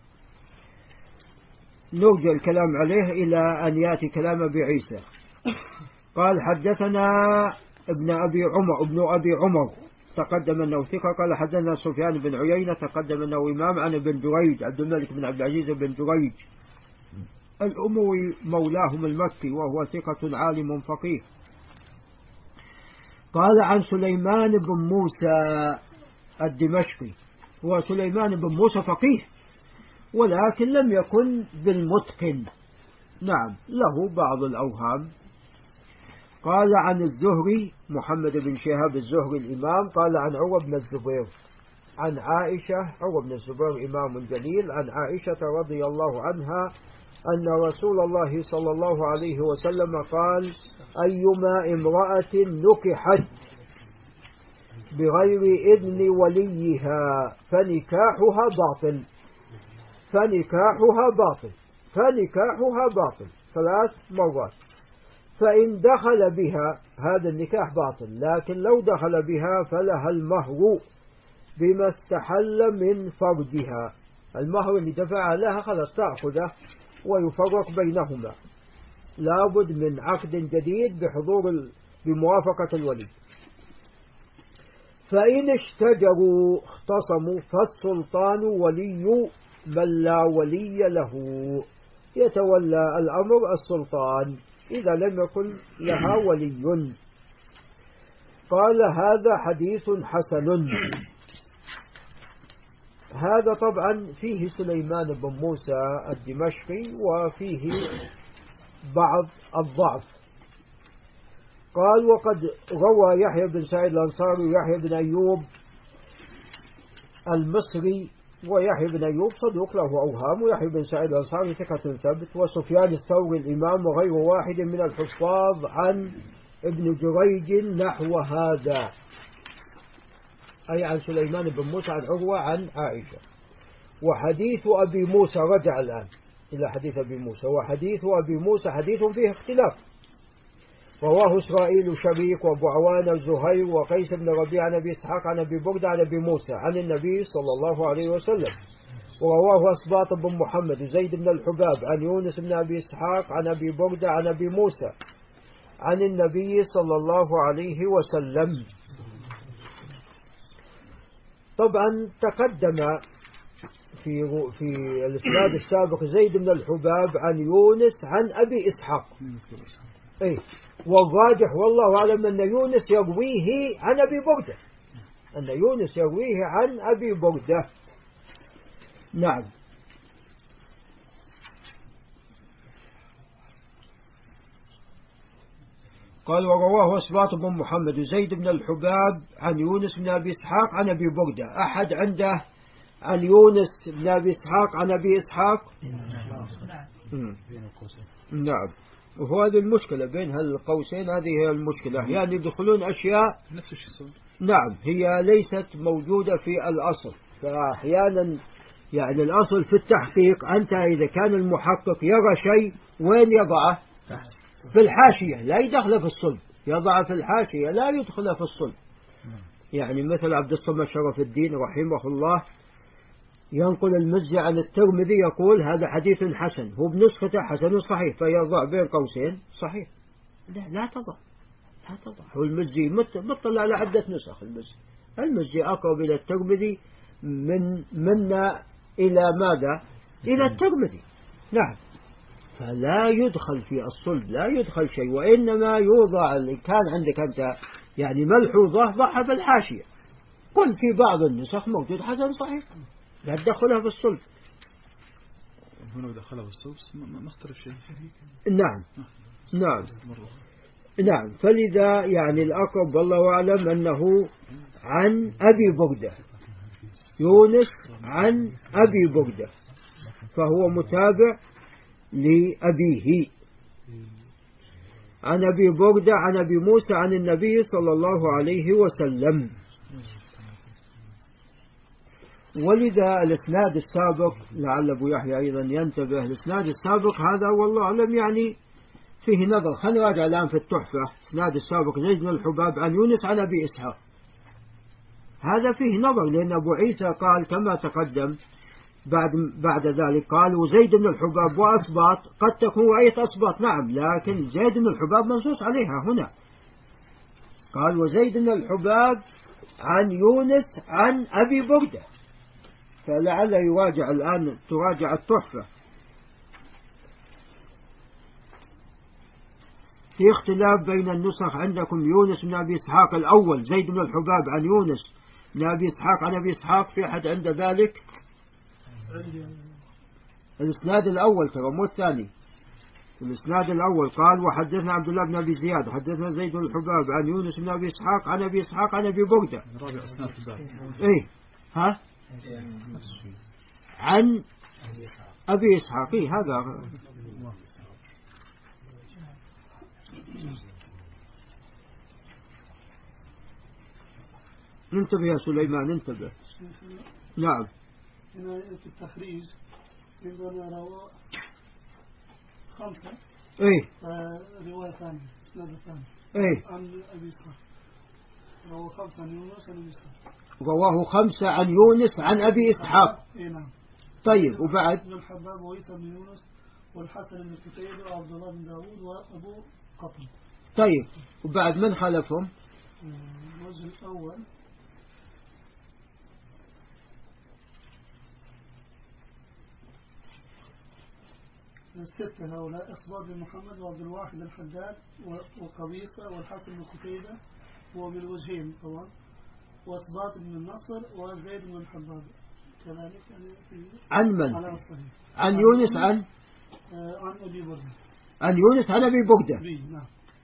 نرجع الكلام عليه إلى أن يأتي كلام أبي عيسى. قال حدثنا ابن أبي عمر ابن أبي عمر تقدم أنه ثقة. قال حدثنا سفيان بن عيينة تقدم أنه إمام عن ابن جريج عبد الملك بن عبد العزيز بن جريج الأموي مولاهم المكي وهو ثقة عالم فقيه. قال عن سليمان بن موسى الدمشقي. هو سليمان بن موسى فقيه ولكن لم يكن بالمتقن، نعم له بعض الأوهام. قال عن الزهري محمد بن شهاب الزهري الإمام قال عن عروة بن الزبير عن عائشة، عروة بن الزبير إمام جليل، عن عائشة رضي الله عنها أن رسول الله صلى الله عليه وسلم قال: أيما امرأة نكحت بغير إذن وليها فنكاحها باطل، فنكاحها باطل، فنكاحها باطل ثلاث مرات. فإن دخل بها هذا النكاح باطل، لكن لو دخل بها فلها المهر بما استحل من فرجها، المهر اللي دفعها لها خلاص تأخذه ويفرق بينهما، لابد من عقد جديد بحضور بموافقة الولي. فإن اشتجروا اختصموا فالسلطان ولي من لا ولي له، يتولى الأمر السلطان إذا لم يكن لها ولي. قال: هذا حديث حسن. هذا طبعا فيه سليمان بن موسى الدمشقي وفيه بعض الضعف. قال: وقد روى يحيى بن سعيد الأنصاري ويحيى بن أيوب المصري، ويحيى بن أيوب صدوق له أوهام، ويحيى بن سعيد الأنصاري ثقة ثبت، وسفيان الثوري الإمام وغير واحد من الحفاظ عن ابن جريج نحو هذا، أي عن سليمان بن موسى عن عروة عن عائشة. وحديث أبي موسى، رجع الآن إلى حديث أبي موسى، وحديث أبي موسى حديث فيه اختلاف، رواه إسرائيل شريك وأبو عوان الزهير وقيس بن ربيع عن أبي إسحاق عن أبي بردة عن أبي موسى عن النبي صلى الله عليه وسلم. ورواه أسباط بن محمد وزيد بن الحباب عن يونس بن أبي إسحاق عن أبي بردة عن أبي موسى عن النبي صلى الله عليه وسلم. طبعا تقدم في في الإسناد السابق زيد بن الحباب عن يونس عن أبي إسحاق، أي والراجح والله أعلم أن يونس يرويه عن أبي بردة، أن يونس يرويه عن أبي بردة. نعم. قال: ورواه أسباط بن محمد وزيد بن الحباب عن يونس بن أبي إسحاق عن أبي بردة. أحد عنده عن يونس بن أبي إسحاق عن أبي إسحاق؟ نعم. وهو هذه المشكلة بين هالقوسين، هذه هي المشكلة، يعني يدخلون أشياء نعم هي ليست موجودة في الأصل، فأحيانا يعني الأصل في التحقيق أنت إذا كان المحقق يرى شيء وين يضعه؟ في الحاشية، لا يدخل في الصلب، يضع في الحاشية لا يدخل في الصلب. يعني مثل عبد الصمد شرف الدين رحمه الله ينقل المزي عن الترمذي يقول: هذا حديث حسن، هو بنسخته حسن صحيح، فيضع بين قوسين صحيح. لا لا تضع، لا تضع. هو المزي مطلع على عدة نسخ، المزي المزي أقرب إلى الترمذي من منا إلى ماذا؟ إلى الترمذي. نعم. فلا يدخل في الصلب، لا يدخل شيء، وإنما يوضع اللي كان عندك أنت يعني ملحوظة ضعها في الحاشية. قل في بعض النسخ موجود حسن صحيح، لا تدخلها في الصلب. هنا دخلها في الصلب ما اختلف شيء. نعم نعم نعم. فلذا يعني الأقرب والله أعلم أنه عن أبي بردة، يونس عن أبي بردة، فهو متابع لأبيه عن أبي بردة عن أبي موسى عن النبي صلى الله عليه وسلم. ولذا الاسناد السابق لعل أبو يحيى أيضا ينتبه، الاسناد السابق هذا والله أعلم يعني فيه نظر. خلينا نراجع الآن في التحفة، الاسناد السابق زيد بن الحباب عن يونس عن أبي إسحاق، هذا فيه نظر، لأن أبو عيسى قال كما تقدم بعد بعد ذلك قال: وزيد بن الحباب وأسباط، قد تكون رأيت أسباط نعم، لكن زيد بن الحباب منصوص عليها هنا. قال: وزيد بن الحباب عن يونس عن أبي بردة، فلعل يراجع الآن، تراجع التحفة. في اختلاف بين النسخ عندكم يونس بن أبي إسحاق الأول زيد بن الحباب عن يونس بن أبي إسحاق عن أبي إسحاق، في أحد عند ذلك؟ الإسناد الأول ترى مو الثاني. الإسناد الأول قال وحدثنا عبد الله بن أبي زياد حدثنا زيد بن الحباب عن يونس بن أبي إسحاق عن أبي إسحاق عن أبي بردة. رابع إسناد الباب. إيه ها عن أبي إسحاق. إيه هذا انتبه يا سليمان انتبه. نعم. هنا في التخريج عندنا رواء خمسة. ايه رواية ثانية إسناد ثاني. ايه عن أبي إسحاق رواه خمسة عن يونس عن أبي إسحاق. رواه خمسة عن يونس عن أبي إسحاق. إيه نعم. طيب وبعد؟ ابن الحباب وعيسى بن يونس والحسن بن كتيبة وعبد الله بن داود وأبو قطن. طيب وبعد من خلفهم؟ الوجه الأول الستة هؤلاء إصبات بن محمد وعبد الواحد الحداد وقبيصة والحسن بن كتيبة ومن وجهين طبعا وإصبات بن النصر وزيد بن الحباب كذلك. عن من؟ عن, عن يونس عن عن أبي بردة. عن يونس عن أبي بردة. نعم.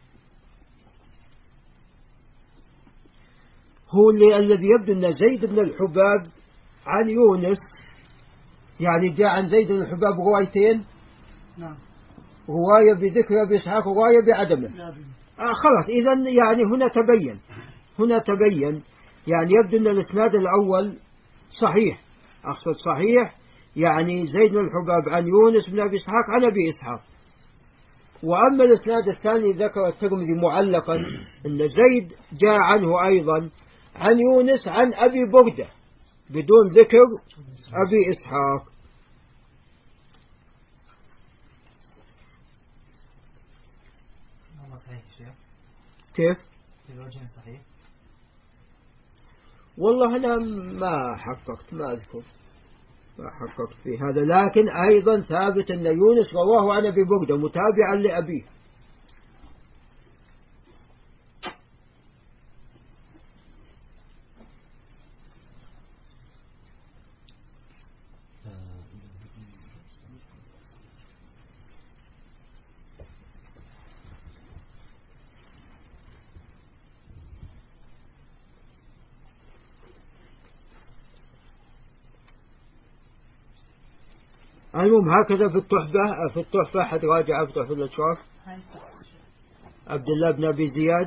هو اللي الذي يبدو أن زيد بن الحباب عن يونس يعني جاء عن زيد بن الحباب روايتين. نعم. رواية بذكر أبي إسحاق ورواية بعدمه. آه خلاص إذن يعني هنا تبين هنا تبين يعني يبدو أن الإسناد الأول صحيح، أقصد صحيح يعني زيد بن الحباب عن يونس بن أبي إسحاق عن أبي إسحاق. وأما الإسناد الثاني ذكر الترمذي معلقا أن زيد جاء عنه أيضا عن يونس عن أبي بردة بدون ذكر أبي إسحاق. كيف؟ الوجه صحيح. والله أنا ما حققت ما أذكر ما حققت في هذا، لكن أيضا ثابت أن يونس رواه عن أبي بردة متابعا لأبيه. المهم هكذا في التحفة في التحفة حد راجع في تحفة الأشراف عبد الله بن أبي زياد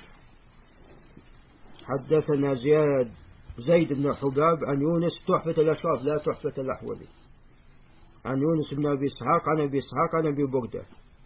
حدثنا زياد زيد بن حباب عن يونس تحفة الأشراف لا تحفة الأحولي عن يونس بن أبي إسحاق عن أبي إسحاق عن أبي بردة.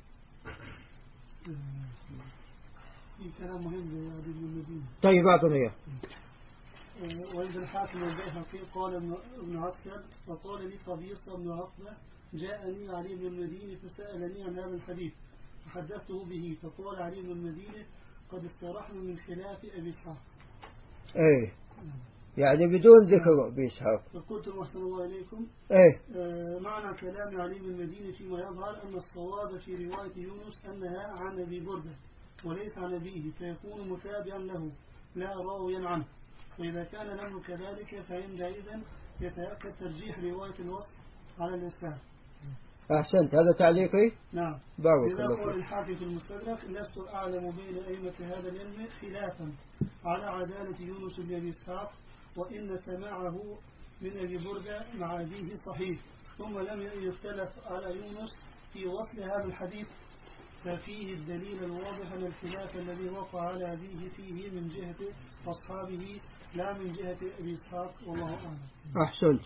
كلام مهم يا ابن المدينة. طيب أعطنا إياه. وإذا الحاكم البيهقي قال ابن عسكر فقال لي قبيصة بن عقبة جاءني علي بن المدينة فسألني عن هذا الحديث فحدثته به فقال علي بن المدينة قد استرحنا من خلاف أبي إسحاق. إيه يعني بدون ذكر أبي إسحاق. فقلت أحسن الله إليكم. إيه آه معنى كلام علي بن المدينة فيما يظهر أن الصواب في رواية يونس أنها عن أبي بردة وليس عن أبيه فيكون متابعا له لا راويا عنه. وإذا كان الأمر كذلك فعندئذ يتأكد ترجيح رواية الوصف على الإسناد. أحسنت هذا تعليقي. نعم. بارك إذا الله قال فيك. الحافظ في المستدرك لست أعلم بين أئمة هذا العلم خلافا على عدالة يونس بن أبي إسحاق وإن سماعه من أبي بردة مع أبيه صحيح ثم لم يختلف على يونس في وصل هذا الحديث ففيه الدليل الواضح أن الخلاف الذي وقع على أبيه فيه من جهة أصحابه لا من جهة أبي إسحاق والله أعلم. أحسنت.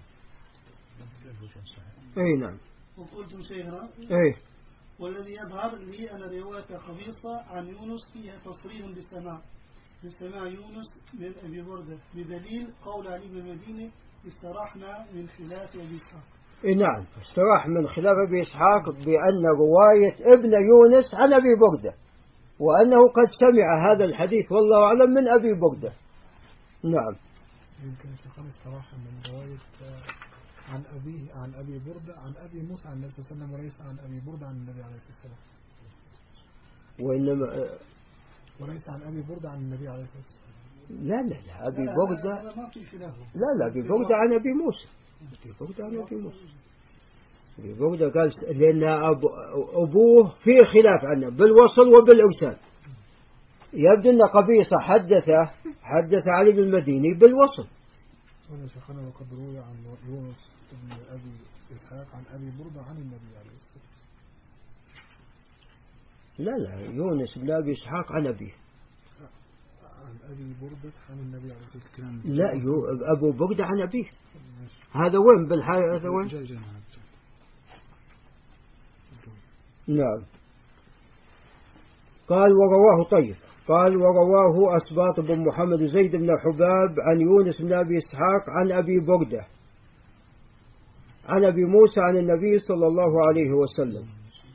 أي نعم. وقلتم شيئا. أي. والذي يظهر لي أن رواية خبيصة عن يونس فيها تصريح بالسماع بسماع يونس من أبي بردة بدليل قول علي بن المدينة استراحنا من خلاف أبي إسحاق. إيه نعم استراح من خلاف أبي إسحاق بأن رواية ابن يونس عن أبي بردة وأنه قد سمع هذا الحديث والله أعلم من أبي بردة. نعم. يمكن شيخنا استراح من رواية عن أبيه عن أبي بردة عن أبي موسى عن النبي صلى الله عليه وسلم وليس عن أبي بردة عن النبي عليه الصلاة والسلام. وإنما وليس عن أبي بردة عن النبي عليه الصلاة والسلام. لا لا لا أبي بردة لا لا أبي بردة عن أبي موسى أبي بردة عن أبي موسى أبي بردة قال لأن أبو أبوه فيه خلاف عنه بالوصل وبالإرسال. يبدو أن قبيصة حدث حدث علي بن المديني بالوصل. أنا شيخنا وقد روي عن يونس بن أبي إسحاق عن أبي بردة عن النبي عليه الصلاة والسلام. لا لا يونس بن أبي إسحاق عن أبيه. عن أبي بردة عن النبي عليه الصلاة والسلام. لا أبو بردة عن أبيه. هذا وين بالحياة هذا وين؟ نعم. قال ورواه طيب قال ورواه أسباط بن محمد زيد بن حباب عن يونس بن أبي إسحاق عن أبي بردة عن أبي موسى عن النبي صلى الله عليه وسلم.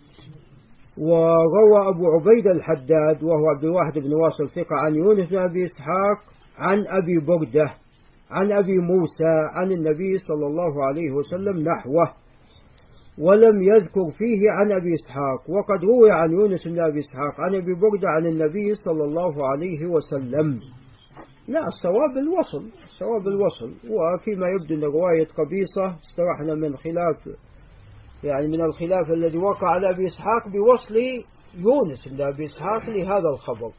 وروى أبو عبيد الحداد وهو عبد الواحد بن واصل ثقة عن يونس بن أبي إسحاق عن أبي بردة عن أبي موسى عن النبي صلى الله عليه وسلم نحوه ولم يذكر فيه عن أبي إسحاق. وقد روي عن يونس بن أبي إسحاق عن أبي بردة عن النبي صلى الله عليه وسلم. لا الصواب الوصل الصواب الوصل. وفيما يبدو أن رواية قبيصة استرحنا من خلاف يعني من الخلاف الذي وقع على أبي إسحاق بوصل يونس بن أبي إسحاق لهذا الخبر.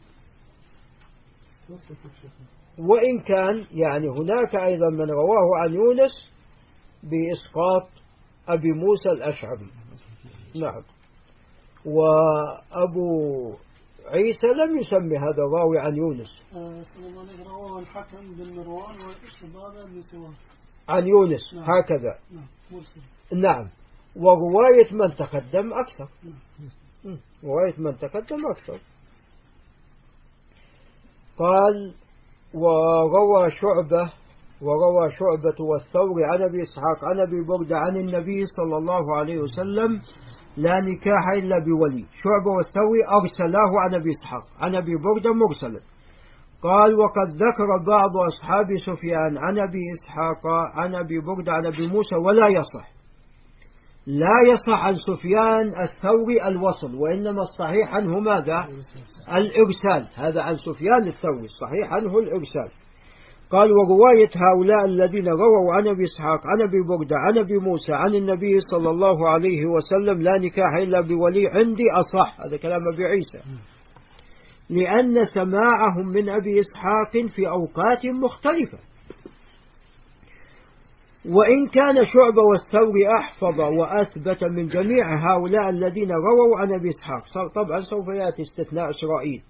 وإن كان يعني هناك أيضا من رواه عن يونس بإسقاط أبي موسى الأشعري. نعم. وأبو عيسى لم يسمي هذا الراوي عن يونس. رواه الحكم بن مروان وشبابة بن سواد عن يونس. نعم. هكذا. نعم. نعم. ورواية من تقدم أكثر. نعم. رواية من تقدم أكثر. قال وروى شعبة وروى شعبة والثوري عن أبي إسحاق عن أبي بردة عن النبي صلى الله عليه وسلم لا نكاح إلا بولي. شعبة والثوري أرسلاه عن أبي إسحاق عن أبي بردة مرسلا. قال وقد ذكر بعض أصحاب سفيان عن أبي إسحاق عن أبي بردة عن أبي موسى ولا يصح. لا يصح عن سفيان الثوري الوصل وإنما الصحيح عنه ماذا؟ الإرسال. هذا عن سفيان الثوري الصحيح عنه الإرسال. قال ورواية هؤلاء الذين رووا عن أبي إسحاق عن أبي بردة عن أبي موسى عن النبي صلى الله عليه وسلم لا نكاح إلا بولي عندي أصح. هذا كلام أبي عيسى لأن سماعهم من أبي إسحاق في أوقات مختلفة. وإن كان شعبة والثوري أحفظ وأثبت من جميع هؤلاء الذين رووا عن أبي إسحاق. طبعا سوف يأتي استثناء إسرائيل.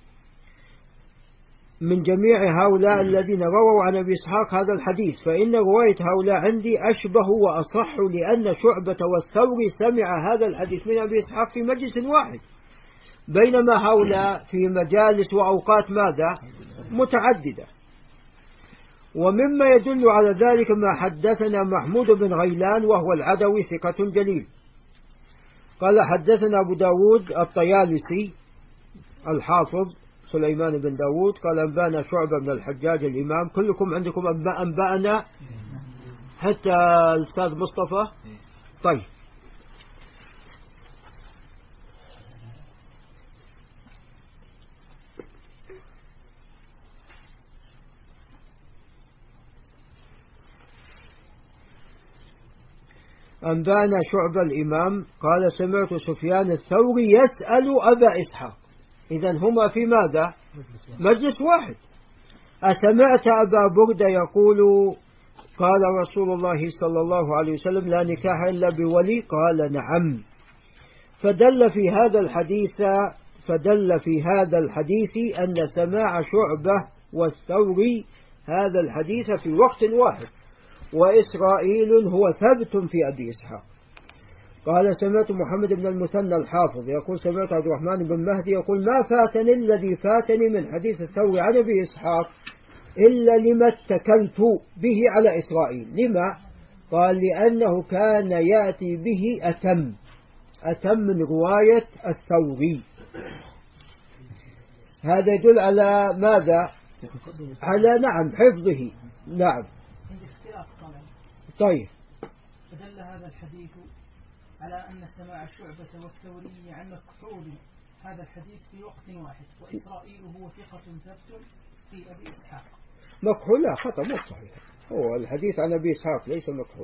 من جميع هؤلاء الذين رووا عن أبي إسحاق هذا الحديث فإن رواية هؤلاء عندي أشبه وأصح لأن شعبة والثوري سمع هذا الحديث من أبي إسحاق في مجلس واحد بينما هؤلاء في مجالس وأوقات ماذا متعددة. ومما يدل على ذلك ما حدثنا محمود بن غيلان وهو العدوي ثقة جليل قال حدثنا أبو داود الطيالسي الحافظ سليمان بن داود قال أنبانا شعبة بن الحجاج الإمام. كلكم عندكم أنبانا حتى الأستاذ مصطفى. طيب أنبانا شعبة الإمام قال سمعت سفيان الثوري يسأل أبا إسحاق. إذن هما في ماذا؟ مجلس واحد. أسمعت أبا بردة يقول قال رسول الله صلى الله عليه وسلم لا نكاح إلا بولي؟ قال نعم. فدل في هذا الحديث فدل في هذا الحديث أن سماع شعبة والثوري هذا الحديث في وقت واحد. وإسرائيل هو ثبت في أبي إسحاق. قال سمعت محمد بن المثنى الحافظ يقول سمعت عبد الرحمن بن مهدي يقول ما فاتني الذي فاتني من حديث الثوري عن أبي إسحاق إلا لما اتكلت به على إسرائيل. لما؟ قال لأنه كان يأتي به أتم أتم من رواية الثوري. هذا يدل على ماذا؟ على نعم حفظه. نعم. طيب فدل هذا الحديث على أن سماع شعبة والثوري عن مكحول هذا الحديث في وقت واحد وإسرائيل هو ثقة ثبت في أبي إسحاق. مكحول؟ لا، خطأ، مو صحيح. هو الحديث عن أبي إسحاق ليس مكحول.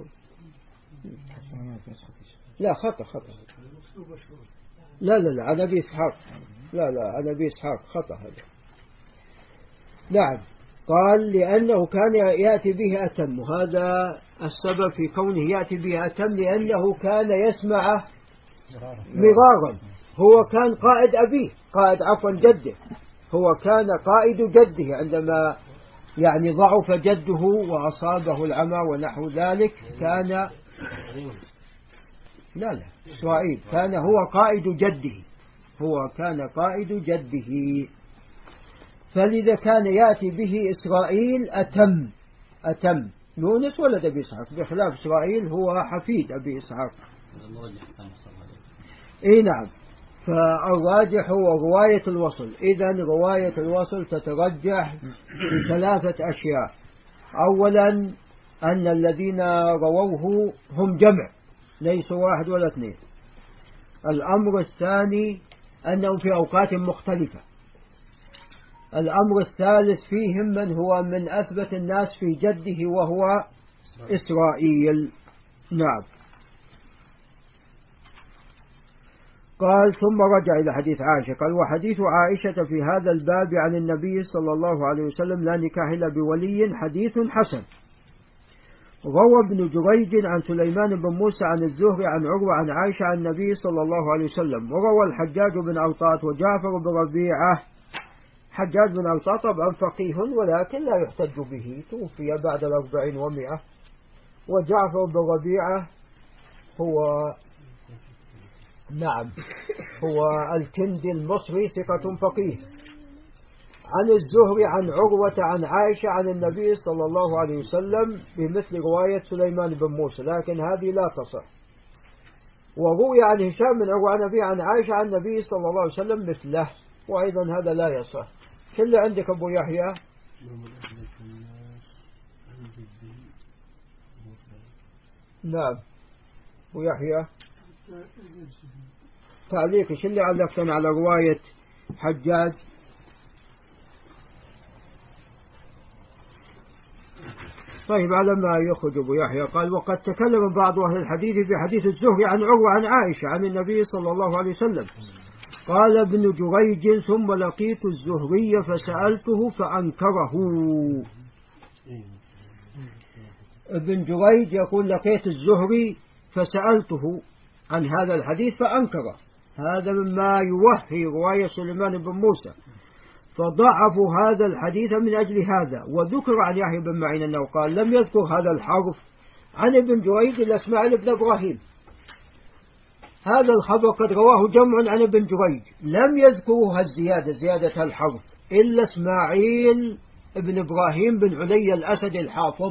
لا، خطأ خطأ. لا لا لا عن أبي إسحاق. لا لا عن أبي إسحاق، خطأ هذا. نعم. قال لأنه كان يأتي به أتم، وهذا السبب في كونه يأتي به أتم لأنه كان يسمع مرارا. هو كان قائد أبيه، قائد عفوا جده، هو كان قائد جده عندما يعني ضعف جده وأصابه العمى ونحو ذلك. كان لا لا إسرائيل كان هو قائد جده، هو كان قائد جده، فلذا كان يأتي به إسرائيل أتم. أتم يونس ولد أبي إسحاق، بخلاف إسرائيل هو حفيد أبي إسحاق. إيه نعم. فالراجح هو رواية الوصل. إذن رواية الوصل تترجح بثلاثة أشياء. أولا أن الذين رووه هم جمع، ليسوا واحد ولا اثنين. الأمر الثاني أنهم في أوقات مختلفة. الأمر الثالث فيهم من هو من أثبت الناس في جده وهو إسرائيل. نعم. قال ثم رجع إلى حديث عائشة. قال وحديث عائشة في هذا الباب عن النبي صلى الله عليه وسلم لا نكاح إلا بولي حديث حسن. روى ابن جريج عن سليمان بن موسى عن الزهري عن عروة عن عائشة عن النبي صلى الله عليه وسلم. وروى الحجاج بن أوطاط وجعفر بن ربيعة. حجاج بن أوطاط طبعا فقيه ولكن لا يحتج به، توفي بعد الأربعين ومئة. وجعفر بن ربيعة هو نعم هو الكندي المصري ثقة فقيه. عن الزهري عن عروة عن عائشة عن النبي صلى الله عليه وسلم بمثل رواية سليمان بن موسى، لكن هذه لا تصح. وروي عن هشام بن عروة عن أبي عن عائشة عن النبي صلى الله عليه وسلم مثله، وأيضا هذا لا يصح. شو اللي عندك أبو يحيى؟ نعم أبو يحيى تعليق. شو اللي علقتنا على رواية حجاج؟ طيب على ما يخرج أبو يحيى. قال وقد تكلم بعض أهل الحديث في حديث الزهري عن عروة عن عائشة عن النبي صلى الله عليه وسلم. قال ابن جريج ثم لقيت الزهري فسألته فأنكره. ابن جريج يقول لقيت الزهري فسألته عن هذا الحديث فأنكره. هذا مما يوهي رواية سليمان بن موسى، فضعفوا هذا الحديث من أجل هذا. وذكر عن يحيى بن معين أنه قال لم يذكر هذا الحرف عن ابن جريج إلا إسماعيل بن إبراهيم. هذا الخبر قد رواه جمع عن ابن جريج، لم يذكروا الزيادة زيادة الحرف إلا إسماعيل بن إبراهيم بن علي الأسد الحافظ.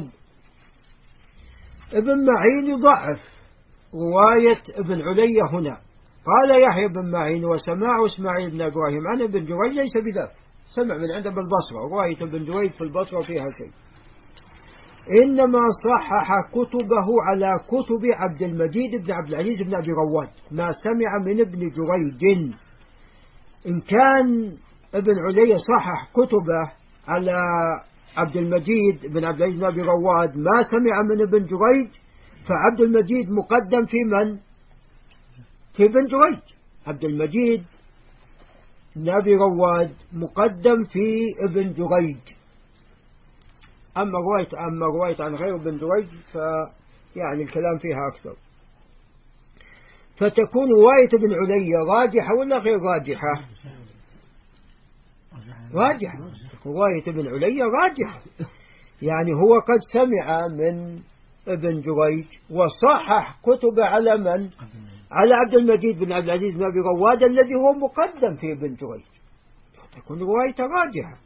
ابن معين يضعف رواية ابن علي هنا. قال يحيى بن معين وسماع إسماعيل بن إبراهيم عن ابن جريج ليس بذلك، سمع من عنده بالبصرة، رواية ابن جريج في البصرة فيها شيء. إنما صحح كتبه على كتب عبد المجيد بن عبد العزيز بن أبي رواد، ما سمع من ابن جريج. إن كان ابن علي صحح كتبه على عبد المجيد بن عبد العزيز بن أبي رواد ما سمع من ابن جريج، فعبد المجيد مقدم في من؟ في ابن جريج. عبد المجيد بن أبي رواد مقدم في ابن جريج. أما رواية أما رواية عن غير ابن جريج فيعني الكلام فيها أكثر. فتكون رواية ابن علي راجحة ولا غير راجحة؟ راجحة. رواية ابن علي راجحة، يعني هو قد سمع من ابن جريج وصحح كتب على من؟ على عبد المجيد بن عبد العزيز بن أبي رواد الذي هو مقدم في ابن جريج، فتكون روايته راجحة.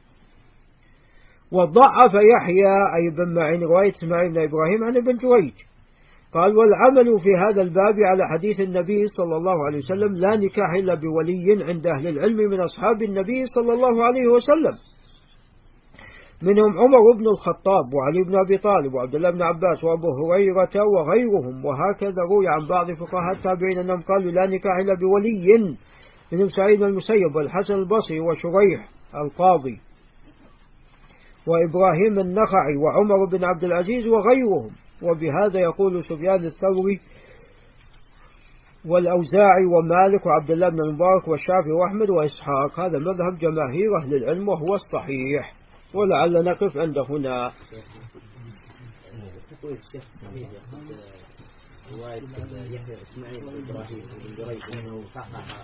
وضعف يحيى أي بن معين رواية إسماعيل بن إبراهيم عن ابن جريج. قال والعمل في هذا الباب على حديث النبي صلى الله عليه وسلم لا نكاح إلا بولي عند أهل العلم من أصحاب النبي صلى الله عليه وسلم، منهم عمر بن الخطاب وعلي بن أبي طالب وعبد الله بن عباس وأبو هريرة وغيرهم. وهكذا روي عن بعض فقهاء التابعين أنهم قالوا لا نكاح إلا بولي بن سعيد بن المسيب والحسن البصري وشريح القاضي وإبراهيم النخعي وعمر بن عبد العزيز وغيرهم. وبهذا يقول سفيان الثوري والأوزاعي ومالك وعبد الله بن المبارك والشافعي وأحمد وإسحاق. هذا مذهب جماهير أهل العلم وهو الصحيح، ولعل نقف عند هنا. يقول الشيخ صحيح يأخذ رواية يحيى إسماعيل وإبراهيم بن جريج أنه صحح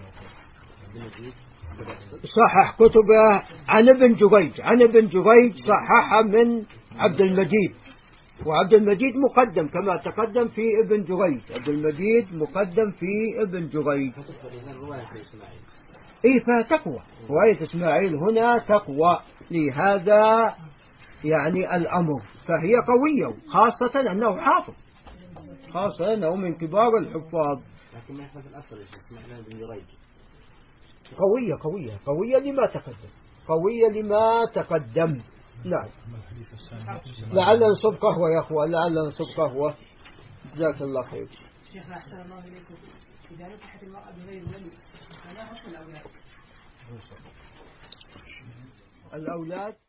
صحح كتبه عن ابن جريج، عن ابن جريج صححها من عبد المجيد، وعبد المجيد مقدم كما تقدم في ابن جريج، عبد المجيد مقدم في ابن جريج. إيه فتقوى رواية إسماعيل هنا تقوى لهذا يعني الأمر، فهي قوية، خاصة أنه حافظ، خاصة أنه من كبار الحفاظ. لكن ما يحفظ الأصل إسماعيل بن جريج. قوية قوية قوية لما تقدم، قوية لما تقدم. نعم. لعل نصب قهوة يا أخوة، لعل نصب قهوة. جزاك الله خير. شيخنا أحسن الله إليكم، إذا نكحت المرأة بغير ولي فلا حكم الأولاد؟ الأولاد